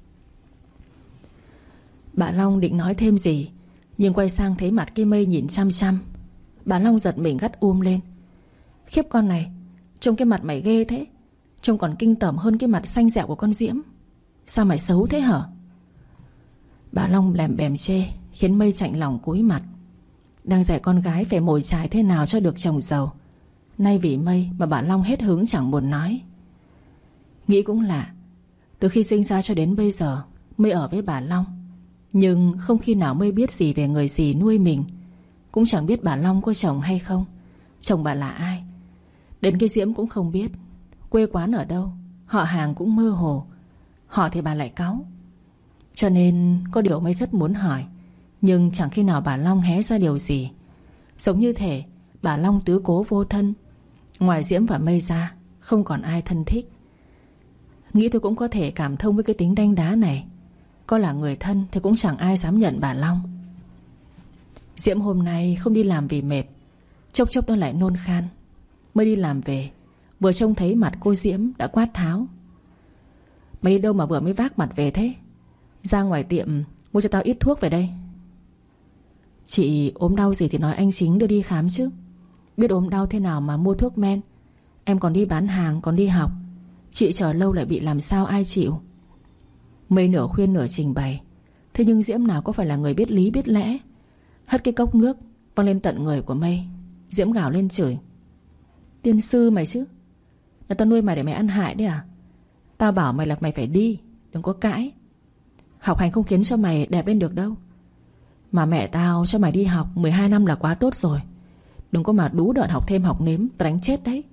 Bà Long định nói thêm gì, nhưng quay sang thấy mặt cái Mây nhìn chăm chăm. Bà Long giật mình gắt lên: Khiếp con này, trông cái mặt mày ghê thế. Trông còn kinh tởm hơn cái mặt xanh dẹo của con Diễm. Sao mày xấu thế hả? Bà Long lèm bèm chê, khiến Mây chạnh lòng cúi mặt. Đang dạy con gái phải mồi chài thế nào cho được chồng giàu. Nay vì Mây mà bà Long hết hứng chẳng buồn nói. Nghĩ cũng lạ, từ khi sinh ra cho đến bây giờ Mây ở với bà Long, nhưng không khi nào Mây biết gì về người dì nuôi mình. Cũng chẳng biết bà Long có chồng hay không, chồng bà là ai. Đến cái Diễm cũng không biết, quê quán ở đâu, họ hàng cũng mơ hồ. Họ thì bà lại cáu. Cho nên có điều Mây rất muốn hỏi, nhưng chẳng khi nào bà Long hé ra điều gì. Giống như thể bà Long tứ cố vô thân. Ngoài Diễm và Mây ra không còn ai thân thích. Nghĩ tôi cũng có thể cảm thông với cái tính đanh đá này. Có là người thân thì cũng chẳng ai dám nhận bà Long. Diễm hôm nay không đi làm vì mệt, chốc chốc nó lại nôn khan. Mới đi làm về, vừa trông thấy mặt cô Diễm đã quát tháo: Mày đi đâu mà vừa mới vác mặt về thế? Ra ngoài tiệm mua cho tao ít thuốc về đây. Chị ốm đau gì thì nói anh Chính đưa đi khám chứ. Biết ốm đau thế nào mà mua thuốc men. Em còn đi bán hàng, còn đi học. Chị chờ lâu lại bị làm sao ai chịu. Mây nửa khuyên nửa trình bày. Thế nhưng Diễm nào có phải là người biết lý biết lẽ. Hất cái cốc nước văng lên tận người của Mây. Diễm gào lên chửi: Tiên sư mày chứ. Là tao nuôi mày để mày ăn hại đấy à? Tao bảo mày là mày phải đi, đừng có cãi. Học hành không khiến cho mày đẹp lên được đâu. Mà mẹ tao cho mày đi học 12 năm là quá tốt rồi. Đừng có mà đú đợn học thêm học nếm, tao đánh chết đấy.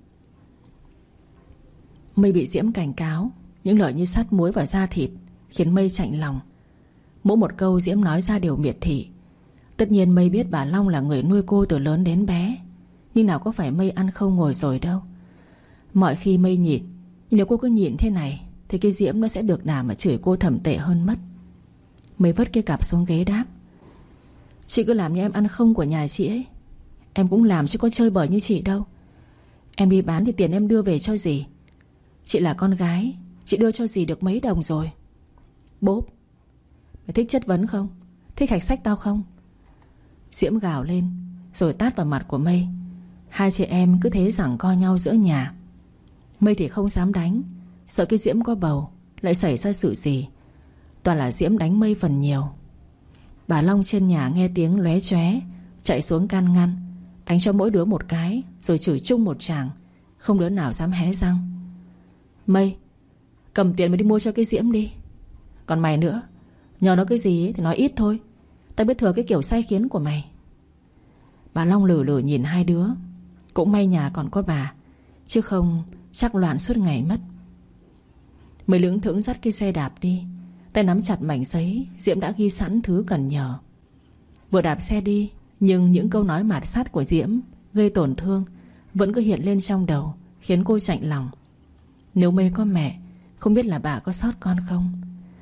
Mây bị Diễm cảnh cáo, những lời như sắt muối vào da thịt, khiến Mây chạnh lòng. Mỗi một câu Diễm nói ra đều miệt thị. Tất nhiên Mây biết bà Long là người nuôi cô từ lớn đến bé, nhưng nào có phải Mây ăn không ngồi rồi đâu. Mọi khi Mây nhịn, nhưng nếu cô cứ nhịn thế này thì cái Diễm nó sẽ được đà mà chửi cô thậm tệ hơn mất. Mây vứt cái cặp xuống ghế đáp: Chị cứ làm như em ăn không của nhà chị ấy. Em cũng làm chứ có chơi bời như chị đâu. Em đi bán thì tiền em đưa về cho dì. Chị là con gái, chị đưa cho dì được mấy đồng rồi. Bốp. Mày thích chất vấn không? Thích hạch sách tao không? Diễm gào lên rồi tát vào mặt của Mây. Hai chị em cứ thế giằng co nhau giữa nhà. Mây thì không dám đánh, sợ cái Diễm có bầu lại xảy ra sự gì. Toàn là Diễm đánh Mây phần nhiều. Bà Long trên nhà nghe tiếng lóe chóe, chạy xuống can ngăn, đánh cho mỗi đứa một cái, rồi chửi chung một tràng. Không đứa nào dám hé răng. Mây, cầm tiền mà đi mua cho cái Diễm đi. Còn mày nữa, nhờ nó cái gì ấy thì nói ít thôi. Tao biết thừa cái kiểu sai khiến của mày. Bà Long lử lử nhìn hai đứa. Cũng may nhà còn có bà, chứ không chắc loạn suốt ngày mất. Mây lững thững dắt cái xe đạp đi, tay nắm chặt mảnh giấy Diễm đã ghi sẵn thứ cần nhờ. Vừa đạp xe đi, nhưng những câu nói mạt sắt của Diễm gây tổn thương vẫn cứ hiện lên trong đầu, khiến cô chạnh lòng. Nếu Mây có mẹ, không biết là bà có sót con không.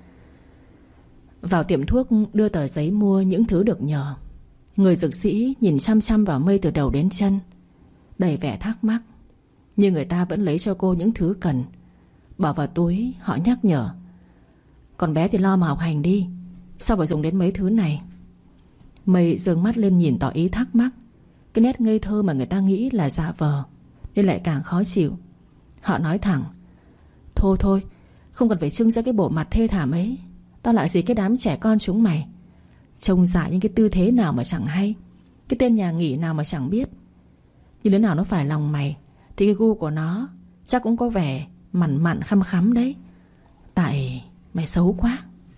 Vào tiệm thuốc đưa tờ giấy mua những thứ được nhờ. Người dược sĩ nhìn chăm chăm vào Mây từ đầu đến chân, đầy vẻ thắc mắc. Nhưng người ta vẫn lấy cho cô những thứ cần, bỏ vào túi. Họ nhắc nhở: Con bé thì lo mà học hành đi, sao phải dùng đến mấy thứ này. Mây giương mắt lên nhìn tỏ ý thắc mắc. Cái nét ngây thơ mà người ta nghĩ là giả vờ nên lại càng khó chịu. Họ nói thẳng: Thôi thôi, không cần phải trưng ra cái bộ mặt thê thảm ấy. Tao lại gì cái đám trẻ con chúng mày. Trông dại những cái tư thế nào mà chẳng hay, cái tên nhà nghỉ nào mà chẳng biết. Nhưng đứa nào nó phải lòng mày thì cái gu của nó chắc cũng có vẻ mặn mặn khăm khắm đấy. Tại mày xấu quá.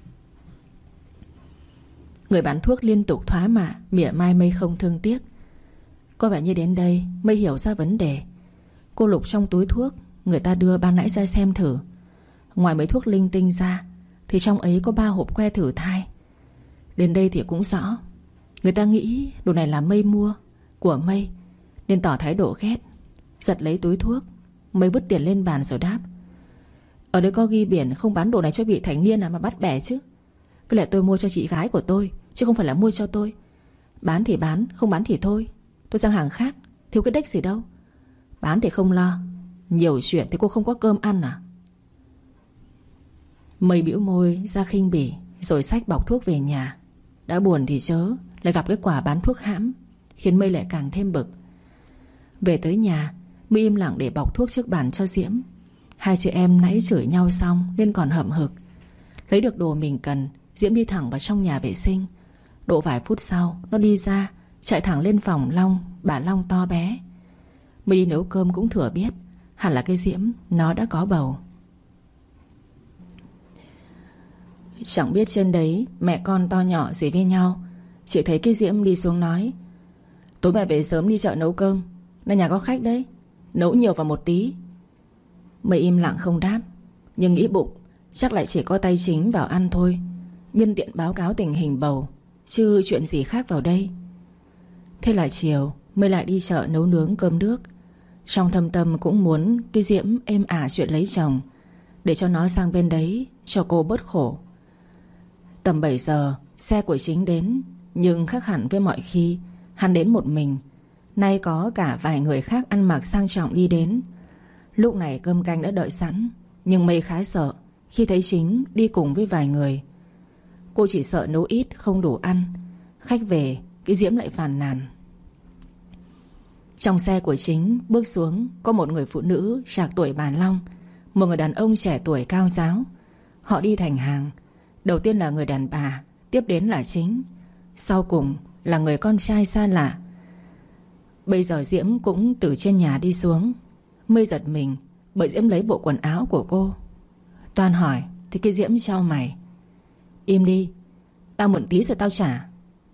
Người bán thuốc liên tục thoá mạ, mỉa mai Mây không thương tiếc. Có vẻ như đến đây Mây hiểu ra vấn đề. Cô lục trong túi thuốc người ta đưa ban nãy ra xem thử. Ngoài mấy thuốc linh tinh ra thì trong ấy có 3 hộp que thử thai. Đến đây thì cũng rõ, người ta nghĩ đồ này là Mây mua, của Mây, nên tỏ thái độ ghét. Giật lấy túi thuốc. Mây vứt tiền lên bàn rồi đáp: Ở đây có ghi biển không bán đồ này cho vị thành niên mà bắt bẻ chứ. Với lại tôi mua cho chị gái của tôi, chứ không phải là mua cho tôi. Bán thì bán, không bán thì thôi. Tôi sang hàng khác, thiếu cái đếch gì đâu. Bán thì không lo, nhiều chuyện thì cô không có cơm ăn à? Mây bĩu môi ra khinh bỉ, rồi xách bọc thuốc về nhà. Đã buồn thì chớ, lại gặp cái quả bán thuốc hãm, khiến Mây lại càng thêm bực. Về tới nhà, Mây im lặng để bọc thuốc trước bàn cho Diễm. Hai chị em nãy chửi nhau xong nên còn hậm hực. Lấy được đồ mình cần, Diễm đi thẳng vào trong nhà vệ sinh. Độ vài phút sau, nó đi ra, chạy thẳng lên phòng Long, bà Long to bé. Mây đi nấu cơm cũng thừa biết, hẳn là cái Diễm nó đã có bầu. Chẳng biết trên đấy mẹ con to nhỏ gì với nhau. Chỉ thấy cái Diễm đi xuống nói: Tối mẹ về sớm đi chợ nấu cơm, nay nhà có khách đấy, nấu nhiều vào một tí. Mây im lặng không đáp, nhưng nghĩ bụng chắc lại chỉ có tay chính vào ăn thôi, nhân tiện báo cáo tình hình bầu, chứ chuyện gì khác vào đây. Thế là chiều Mây lại đi chợ nấu nướng cơm nước. Trong thâm tâm cũng muốn cái Diễm êm ả chuyện lấy chồng, để cho nó sang bên đấy cho cô bớt khổ. Tầm 7 giờ xe của Chính đến. Nhưng khác hẳn với mọi khi, hắn đến một mình. Nay có cả vài người khác ăn mặc sang trọng đi đến. Lúc này cơm canh đã đợi sẵn, nhưng Mây khá sợ khi thấy Chính đi cùng với vài người. Cô chỉ sợ nấu ít không đủ ăn. Khách về, cái Diễm lại phàn nàn. Trong xe của Chính bước xuống có một người phụ nữ trạc tuổi bà Long, một người đàn ông trẻ tuổi cao ráo. Họ đi thành hàng. Đầu tiên là người đàn bà, tiếp đến là Chính, sau cùng là người con trai xa lạ. Bây giờ Diễm cũng từ trên nhà đi xuống. Mây giật mình bởi Diễm lấy bộ quần áo của cô. Toan hỏi: thì cái Diễm chau mày. Im đi, tao mượn tí rồi tao trả.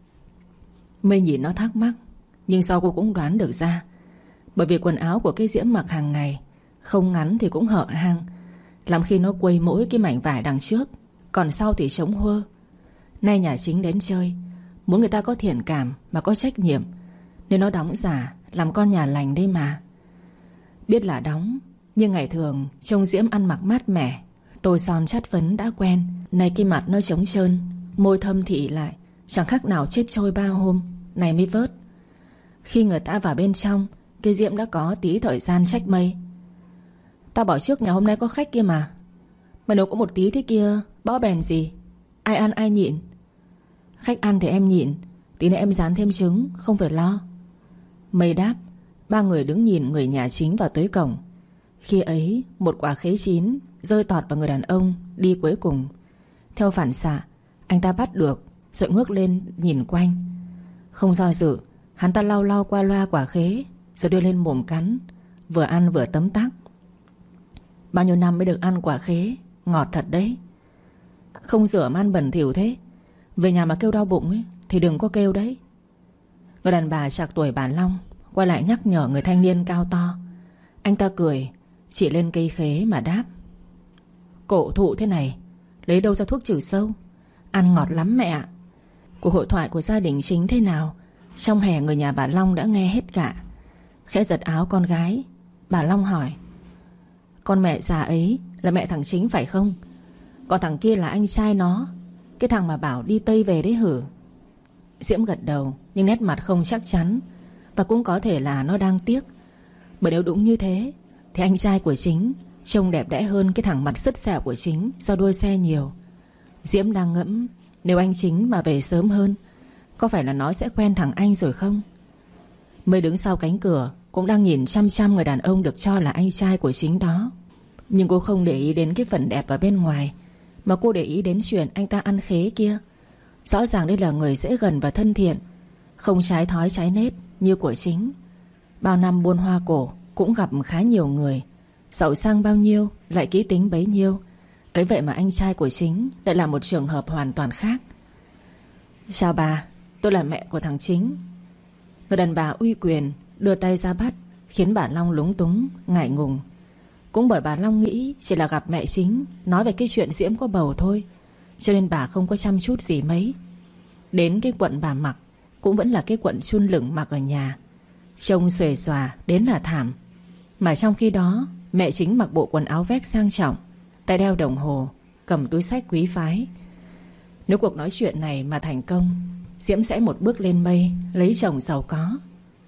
Mây nhìn nó thắc mắc, nhưng sau cô cũng đoán được ra. Bởi vì quần áo của cái Diễm mặc hàng ngày, không ngắn thì cũng hở hang, làm khi nó quây mỗi cái mảnh vải đằng trước, còn sau thì trống huơ. Nay nhà chính đến chơi, muốn người ta có thiện cảm mà có trách nhiệm, nên nó đóng giả làm con nhà lành đây mà. Biết là đóng, nhưng ngày thường trông Diễm ăn mặc mát mẻ, tô son chát phấn đã quen. Nay cái mặt nó trống trơn, môi thâm thị lại, chẳng khác nào chết trôi 3 hôm, này mới vớt. Khi người ta vào bên trong, cái Diễm đã có tí thời gian trách Mây. Tao bảo trước nhà hôm nay có khách kia mà. Mày nấu có một tí thế kia, bó bèn gì? Ai ăn ai nhịn? Khách ăn thì em nhịn, tí nữa em rán thêm trứng, không phải lo. Mây đáp. Ba người đứng nhìn người nhà chính vào tới cổng. Khi ấy một quả khế chín rơi tọt vào người đàn ông đi cuối cùng. Theo phản xạ, anh ta bắt được, rồi ngước lên nhìn quanh. Không do dự, hắn ta lau lau qua loa quả khế, rồi đưa lên mồm cắn, vừa ăn vừa tấm tắc. Bao nhiêu năm mới được ăn quả khế, ngọt thật đấy. Không rửa mà ăn bẩn thỉu thế. Về nhà mà kêu đau bụng ấy thì đừng có kêu đấy. Người đàn bà trạc tuổi bà Long quay lại nhắc nhở người thanh niên cao to. Anh ta cười, chỉ lên cây khế mà đáp. Cổ thụ thế này, lấy đâu ra thuốc trừ sâu? Ăn ngọt lắm mẹ ạ. Cuộc hội thoại của gia đình chính thế nào, trong hè người nhà bà Long đã nghe hết cả. Khẽ giật áo con gái, bà Long hỏi. Con mẹ già ấy là mẹ thằng Chính phải không? Còn thằng kia là anh trai nó, cái thằng mà bảo đi Tây về đấy hử? Diễm gật đầu, nhưng nét mặt không chắc chắn. Và cũng có thể là nó đang tiếc. Bởi nếu đúng như thế thì anh trai của Chính trông đẹp đẽ hơn cái thằng mặt sứt sẹo của Chính do đua xe nhiều. Diễm đang ngẫm, nếu anh Chính mà về sớm hơn, có phải là nó sẽ quen thằng anh rồi không? Mới đứng sau cánh cửa, cũng đang nhìn chăm chăm người đàn ông được cho là anh trai của Chính đó. Nhưng cô không để ý đến cái phần đẹp ở bên ngoài, mà cô để ý đến chuyện anh ta ăn khế kia. Rõ ràng đây là người dễ gần và thân thiện, không trái thói trái nết như của Chính. Bao năm buôn hoa cổ cũng gặp khá nhiều người, giàu sang bao nhiêu lại kỹ tính bấy nhiêu. Ấy vậy mà anh trai của Chính lại là một trường hợp hoàn toàn khác. Chào bà, tôi là mẹ của thằng Chính. Người đàn bà uy quyền đưa tay ra bắt, khiến bà Long lúng túng, ngại ngùng. Cũng bởi bà Long nghĩ chỉ là gặp mẹ Chính, nói về cái chuyện Diễm có bầu thôi, cho nên bà không có chăm chút gì mấy. Đến cái quần bà mặc cũng vẫn là cái quần chun lửng mặc ở nhà, trông xuề xòa đến là thảm. Mà trong khi đó mẹ Chính mặc bộ quần áo vest sang trọng, tay đeo đồng hồ, cầm túi xách quý phái. Nếu cuộc nói chuyện này mà thành công, Diễm sẽ một bước lên mây, lấy chồng giàu có.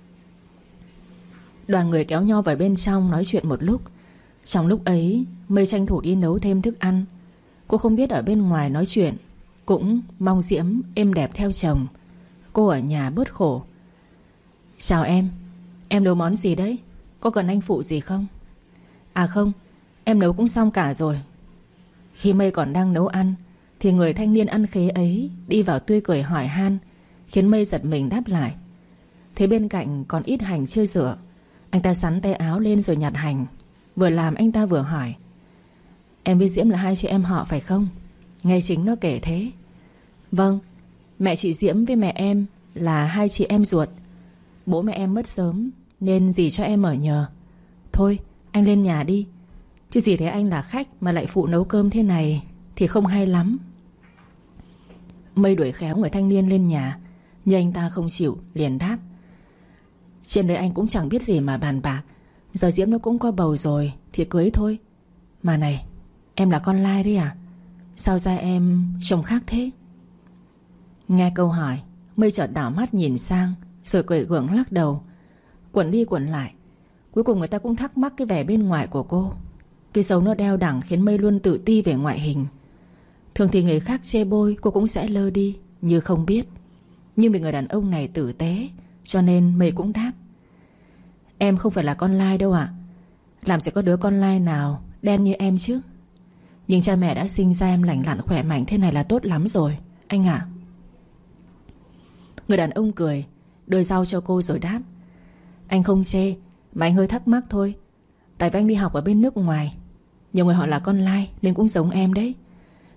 Đoàn người kéo nhau vào bên trong nói chuyện một lúc. Trong lúc ấy Mây tranh thủ đi nấu thêm thức ăn. Cô không biết ở bên ngoài nói chuyện, cũng mong Diễm êm đẹp theo chồng. Cô ở nhà bớt khổ. Chào em nấu món gì đấy? Có cần anh phụ gì không? À không, em nấu cũng xong cả rồi. Khi Mây còn đang nấu ăn thì người thanh niên ăn khế ấy đi vào tươi cười hỏi han, khiến Mây giật mình đáp lại. Thế bên cạnh còn ít hành chưa rửa, anh ta xắn tay áo lên rồi nhặt hành. Vừa làm anh ta vừa hỏi. Em với Diễm là hai chị em họ phải không? Nghe Chính nó kể thế. Vâng, mẹ chị Diễm với mẹ em là hai chị em ruột. Bố mẹ em mất sớm nên dì cho em ở nhờ. Thôi anh lên nhà đi, chứ gì thế anh là khách mà lại phụ nấu cơm thế này thì không hay lắm. Mây đuổi khéo người thanh niên lên nhà, nhưng anh ta không chịu, liền đáp. Trên đây anh cũng chẳng biết gì mà bàn bạc. Giờ Diễm nó cũng có bầu rồi thì cưới thôi. Mà này, em là con lai đấy à? Sao da em trông khác thế? Nghe câu hỏi, Mây chợt đảo mắt nhìn sang, rồi cười gượng lắc đầu. Quẩn đi quẩn lại, cuối cùng người ta cũng thắc mắc cái vẻ bên ngoài của cô. Cái dấu nó đeo đẳng khiến Mây luôn tự ti về ngoại hình. Thường thì người khác chê bôi cô cũng sẽ lơ đi như không biết. Nhưng vì người đàn ông này tử tế, cho nên Mây cũng đáp. Em không phải là con lai đâu ạ. Làm sẽ có đứa con lai nào đen như em chứ. Nhưng cha mẹ đã sinh ra em lành lặn khỏe mạnh thế này là tốt lắm rồi anh ạ. Người đàn ông cười, đưa rau cho cô rồi đáp. Anh không chê, mà anh hơi thắc mắc thôi. Tại vì anh đi học ở bên nước ngoài, nhiều người họ là con lai nên cũng giống em đấy.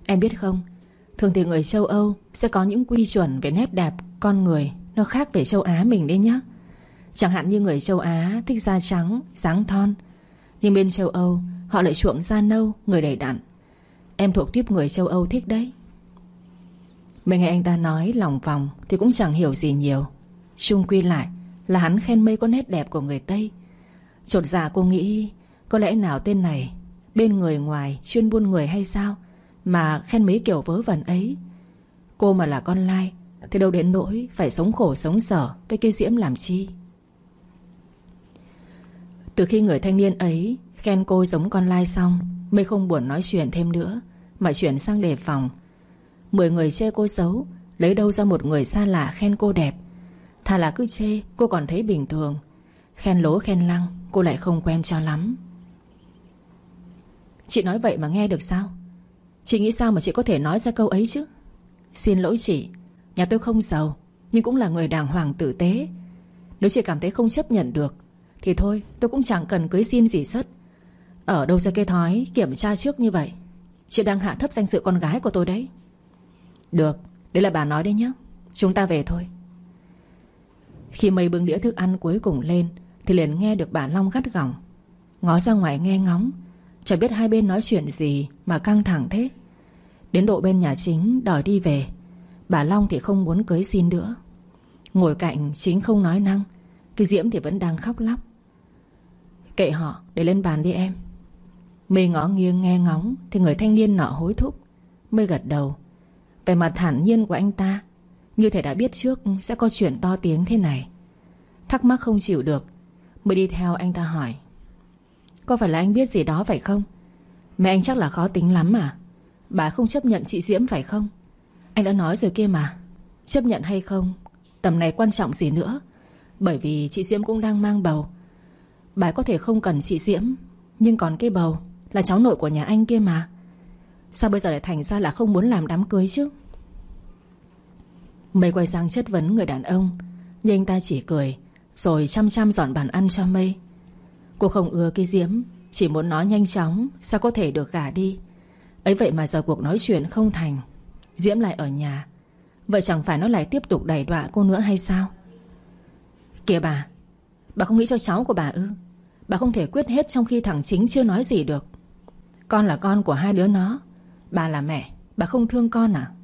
Em biết không, thường thì người châu Âu sẽ có những quy chuẩn về nét đẹp con người nó khác về châu Á mình đấy nhá. Chẳng hạn như người châu Á thích da trắng, dáng thon, nhưng bên châu Âu họ lại chuộng da nâu, người đầy đặn. Em thuộc tuýp người châu Âu thích đấy. Mình nghe anh ta nói lòng vòng thì cũng chẳng hiểu gì nhiều. Chung quy lại là hắn khen mây có nét đẹp của người Tây. Chột dạ cô nghĩ có lẽ nào tên này bên người ngoài chuyên buôn người hay sao mà khen mấy kiểu vớ vẩn ấy. Cô mà là con lai thì đâu đến nỗi phải sống khổ sống sở với cái Diễm làm chi. Từ khi người thanh niên ấy khen cô giống con lai xong, Mây không buồn nói chuyện thêm nữa mà chuyển sang đề phòng. 10 người chê cô xấu, lấy đâu ra một người xa lạ khen cô đẹp. Thà là cứ chê cô còn thấy bình thường, khen lố khen lăng cô lại không quen cho lắm. Chị nói vậy mà nghe được sao? Chị nghĩ sao mà chị có thể nói ra câu ấy chứ? Xin lỗi chị, nhà tôi không giàu nhưng cũng là người đàng hoàng tử tế. Nếu chị cảm thấy không chấp nhận được thì thôi, tôi cũng chẳng cần cưới xin gì sất. Ở đâu ra cái thói kiểm tra trước như vậy? Chị đang hạ thấp danh dự con gái của tôi đấy. Được, đấy là bà nói đấy nhé. Chúng ta về thôi. Khi Mây bưng đĩa thức ăn cuối cùng lên thì liền nghe được bà Long gắt gỏng. Ngó ra ngoài nghe ngóng, chẳng biết hai bên nói chuyện gì mà căng thẳng thế. Đến độ bên nhà chính đòi đi về, bà Long thì không muốn cưới xin nữa. Ngồi cạnh chính không nói năng, cái Diễm thì vẫn đang khóc lóc. Kệ họ, để lên bàn đi em. Mây ngó nghiêng nghe ngóng thì người thanh niên nọ hối thúc. Mây gật đầu. Vẻ mặt thản nhiên của anh ta như thể đã biết trước sẽ có chuyện to tiếng thế này. Thắc mắc không chịu được, Mây đi theo anh ta hỏi: có phải là anh biết gì đó phải không? Mẹ anh chắc là khó tính lắm à? Bà không chấp nhận chị Diễm phải không? Anh đã nói rồi kia mà. Chấp nhận hay không tầm này quan trọng gì nữa, bởi vì chị Diễm cũng đang mang bầu. Bà có thể không cần chị Diễm, nhưng còn cái bầu là cháu nội của nhà anh kia mà. Sao bây giờ lại thành ra là không muốn làm đám cưới chứ? Mây quay sang chất vấn người đàn ông, nhưng anh ta chỉ cười rồi chăm chăm dọn bàn ăn cho Mây. Cô không ưa cái Diễm, chỉ muốn nói nhanh chóng sao có thể được gả đi. Ấy vậy mà giờ cuộc nói chuyện không thành, Diễm lại ở nhà. Vậy chẳng phải nó lại tiếp tục đày đọa cô nữa hay sao? Kìa bà không nghĩ cho cháu của bà ư? Bà không thể quyết hết trong khi thằng Chính chưa nói gì được. Con là con của hai đứa nó, bà là mẹ, bà không thương con à?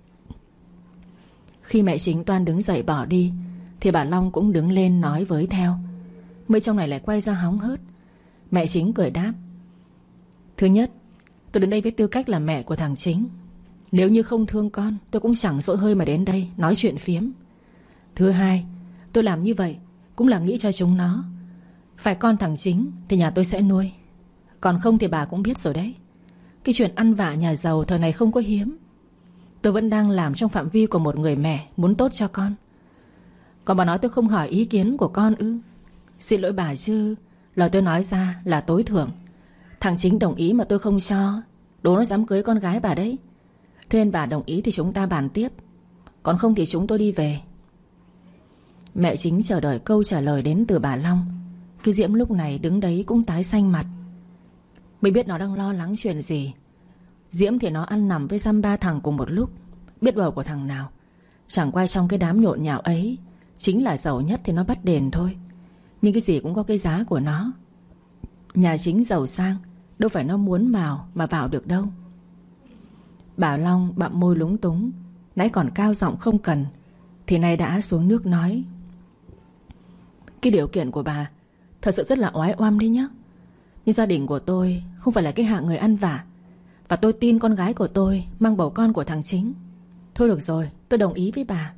Khi mẹ Chính toan đứng dậy bỏ đi thì bà Long cũng đứng lên nói với theo. Mây trong này lại quay ra hóng hớt. Mẹ Chính cười đáp: thứ nhất, tôi đến đây với tư cách là mẹ của thằng Chính. Nếu như không thương con, tôi cũng chẳng dỗi hơi mà đến đây nói chuyện phiếm. Thứ hai, tôi làm như vậy cũng là nghĩ cho chúng nó. Phải con thằng Chính thì nhà tôi sẽ nuôi, còn không thì bà cũng biết rồi đấy. Cái chuyện ăn vạ nhà giàu thời này không có hiếm. Tôi vẫn đang làm trong phạm vi của một người mẹ muốn tốt cho con. Còn bà nói tôi không hỏi ý kiến của con ư? Xin lỗi bà chứ, lời tôi nói ra là tối thượng. Thằng Chính đồng ý mà tôi không cho, đố nó dám cưới con gái bà đấy. Thế nên bà đồng ý thì chúng ta bàn tiếp, còn không thì chúng tôi đi về. Mẹ Chính chờ đợi câu trả lời đến từ bà Long. Cái Diễm lúc này đứng đấy cũng tái xanh mặt. Mới biết nó đang lo lắng chuyện gì. Diễm thì nó ăn nằm với dăm ba thằng cùng một lúc, biết bầu của thằng nào. Chẳng qua trong cái đám nhộn nhạo ấy, chính là giàu nhất thì nó bắt đền thôi. Nhưng cái gì cũng có cái giá của nó. Nhà Chính giàu sang, đâu phải nó muốn vào mà vào được đâu. Bà Long bặm môi lúng túng. Nãy còn cao giọng không cần, thì nay đã xuống nước nói: cái điều kiện của bà thật sự rất là oái oăm đấy nhá. Nhưng gia đình của tôi không phải là cái hạng người ăn vạ, và tôi tin con gái của tôi mang bầu con của thằng Chính. Thôi được rồi, tôi đồng ý với bà.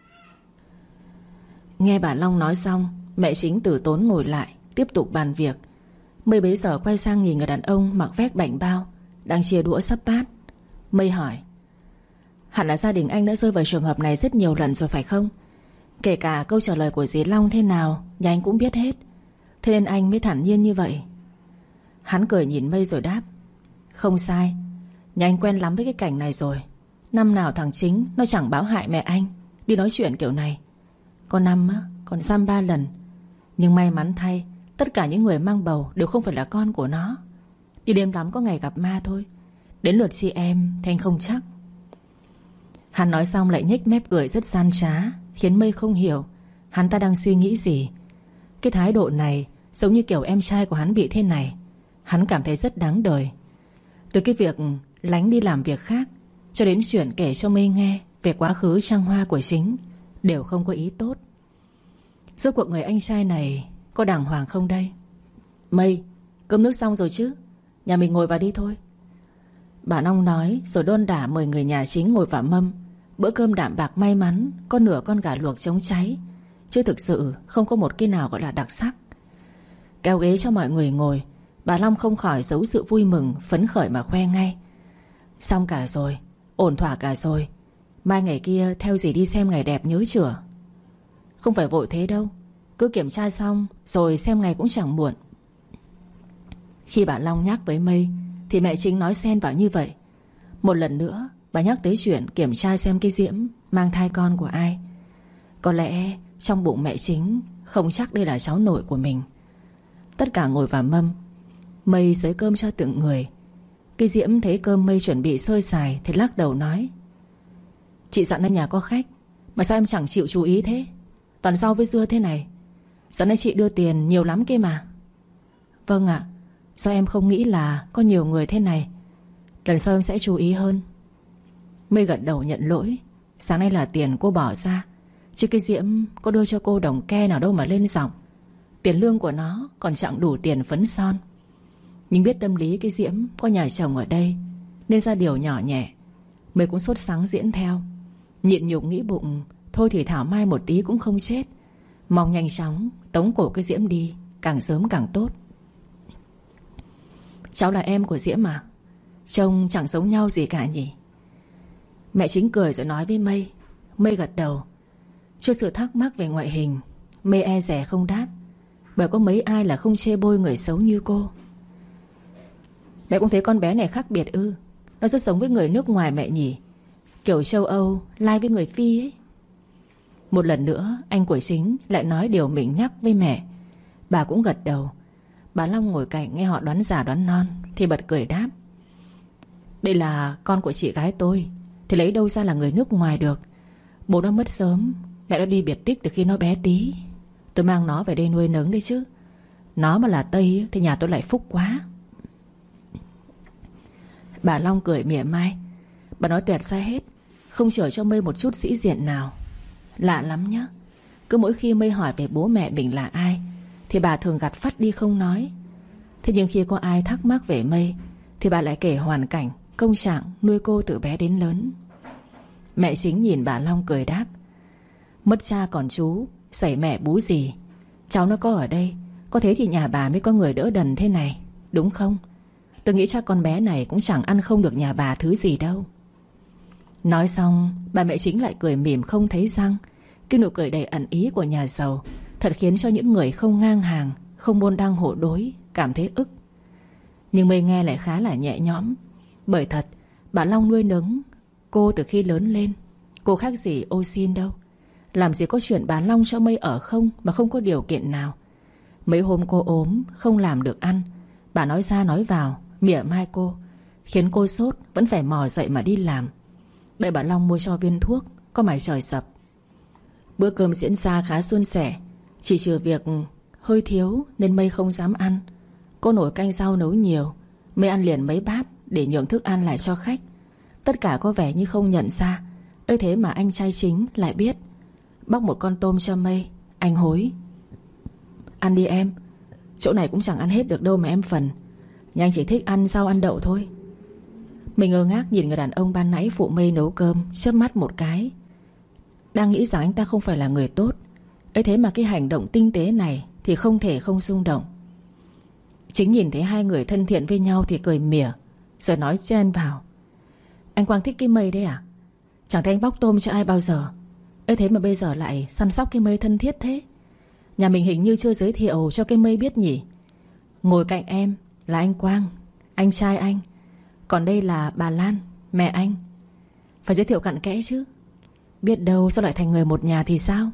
Nghe bà Long nói xong, mẹ Chính từ tốn ngồi lại tiếp tục bàn việc. Mây bấy giờ quay sang nhìn người đàn ông mặc vest bảnh bao đang chia đũa sắp bát. Mây hỏi: hẳn là gia đình anh đã rơi vào trường hợp này rất nhiều lần rồi phải không? Kể cả câu trả lời của dì Long thế nào nhà anh cũng biết hết, thế nên anh mới thản nhiên như vậy. Hắn cười nhìn Mây rồi đáp: không sai, nhà anh quen lắm với cái cảnh này rồi. Năm nào thằng Chính nó chẳng báo hại mẹ anh đi nói chuyện kiểu này. Có năm á, còn dăm 3 lần. Nhưng may mắn thay, tất cả những người mang bầu đều không phải là con của nó. Đi đêm lắm có ngày gặp ma thôi, Đến lượt chị em thì anh không chắc. Hắn nói xong lại nhếch mép cười rất gian trá, khiến Mây không hiểu hắn ta đang suy nghĩ gì. Cái thái độ này giống như kiểu em trai của hắn bị thế này. Hắn cảm thấy rất đáng đời. Từ cái việc lánh đi làm việc khác cho đến chuyện kể cho Mây nghe về quá khứ trăng hoa của chính đều không có ý tốt. Rốt cuộc người anh trai này có đàng hoàng không đây? Mây, cơm nước xong rồi chứ? Nhà mình ngồi vào đi thôi. Bà Long nói rồi đôn đả mời người nhà chính ngồi vào mâm. Bữa cơm đạm bạc may mắn có nửa con gà luộc chống cháy, chứ thực sự không có một cái nào gọi là đặc sắc. Kéo ghế cho mọi người ngồi, bà Long không khỏi giấu sự vui mừng phấn khởi mà khoe ngay. Xong cả rồi, ổn thỏa cả rồi. Mai ngày kia theo dì đi xem ngày đẹp nhớ chưa? Không phải vội thế đâu, cứ kiểm tra xong rồi xem ngày cũng chẳng muộn. Khi bà Long nhắc với Mây thì mẹ chính nói xen vào như vậy. Một lần nữa bà nhắc tới chuyện kiểm tra xem cái Diễm mang thai con của ai. Có lẽ trong bụng mẹ chính không chắc đây là cháu nội của mình. Tất cả ngồi vào mâm. Mây xới cơm cho từng người. Cái Diễm thấy cơm Mây chuẩn bị sơi sài thì lắc đầu nói: Chị dặn ở nhà có khách mà sao em chẳng chịu chú ý thế? Toàn rau với dưa thế này. Dặn đây chị đưa tiền nhiều lắm kia mà. Vâng ạ. Sao em không nghĩ là có nhiều người thế này? Lần sau em sẽ chú ý hơn. Mây gật đầu nhận lỗi. Sáng nay là tiền cô bỏ ra, chứ cái Diễm có đưa cho cô đồng ke nào đâu mà lên giọng. Tiền lương của nó còn chẳng đủ tiền phấn son. Nhưng biết tâm lý cái Diễm có nhà chồng ở đây nên ra điều nhỏ nhẹ. Mây cũng sốt sắng diễn theo. Nhịn nhục nghĩ bụng thôi thì thảo mai một tí cũng không chết. Mong nhanh chóng tống cổ cái Diễm đi, càng sớm càng tốt. Cháu là em của Diễm mà, trông chẳng giống nhau gì cả nhỉ? Mẹ chính cười rồi nói với Mây. Mây gật đầu. Trước sự thắc mắc về ngoại hình, Mây e dè không đáp, bởi có mấy ai là không chê bôi người xấu như cô. Mẹ cũng thấy con bé này khác biệt ư? Nó rất giống với người nước ngoài mẹ nhỉ? Kiểu châu Âu lai với người Phi ấy. Một lần nữa anh của chính lại nói điều mình nhắc với mẹ. Bà cũng gật đầu. Bà Long ngồi cạnh nghe họ đoán già đoán non thì bật cười đáp: Đây là con của chị gái tôi, thì lấy đâu ra là người nước ngoài được. Bố nó mất sớm, mẹ nó đi biệt tích từ khi nó bé tí. Tôi mang nó về đây nuôi nấng đấy chứ. Nó mà là Tây thì nhà tôi lại phúc quá. Bà Long cười mỉa mai. Bà nói tuẹt ra hết, không chừa cho Mây một chút sĩ diện nào. Lạ lắm nhá. Cứ mỗi khi Mây hỏi về bố mẹ mình là ai thì bà thường gạt phắt đi không nói. Thế nhưng khi có ai thắc mắc về Mây thì bà lại kể hoàn cảnh công trạng nuôi cô từ bé đến lớn. Mẹ chính nhìn bà Long cười đáp: Mất cha còn chú, sẩy mẹ bú gì. Cháu nó có ở đây, có thế thì nhà bà mới có người đỡ đần thế này, đúng không? Tôi nghĩ chắc con bé này cũng chẳng ăn không được nhà bà thứ gì đâu. Nói xong bà mẹ chính lại cười mỉm không thấy răng. Cái nụ cười đầy ẩn ý của nhà giàu thật khiến cho những người không ngang hàng, không môn đăng hộ đối cảm thấy ức. Nhưng Mây nghe lại khá là nhẹ nhõm. Bởi thật bà Long nuôi nấng cô từ khi lớn lên. Cô khác gì ô xin đâu. Làm gì có chuyện bà Long cho Mây ở không mà không có điều kiện nào. Mấy hôm cô ốm không làm được ăn, bà nói ra nói vào mỉa mai cô, khiến cô sốt vẫn phải mò dậy mà đi làm. Đợi bà Long mua cho viên thuốc có mải trời sập. Bữa cơm diễn ra khá suôn sẻ, chỉ trừ việc hơi thiếu nên Mây không dám ăn. Cô nồi canh rau nấu nhiều, Mây ăn liền mấy bát để nhường thức ăn lại cho khách. Tất cả có vẻ như không nhận ra. Ấy thế mà anh trai chính lại biết. Bóc một con tôm cho Mây, anh hối: Ăn đi em, chỗ này cũng chẳng ăn hết được đâu mà em phần. Nhưng anh chỉ thích ăn rau ăn đậu thôi. Mình ngơ ngác nhìn người đàn ông ban nãy phụ Mây nấu cơm, chớp mắt một cái. Đang nghĩ rằng anh ta không phải là người tốt. Ấy thế mà cái hành động tinh tế này thì không thể không rung động. Chính nhìn thấy hai người thân thiện với nhau thì cười mỉa, rồi nói chen vào: Anh Quang thích cái Mây đấy à? Chẳng thấy anh bóc tôm cho ai bao giờ. Ấy thế mà bây giờ lại săn sóc cái Mây thân thiết thế. Nhà mình hình như chưa giới thiệu cho cái Mây biết nhỉ. Ngồi cạnh em là anh Quang, anh trai anh. Còn đây là bà Lan, mẹ anh. Phải giới thiệu cặn kẽ chứ. Biết đâu sao lại thành người một nhà thì sao.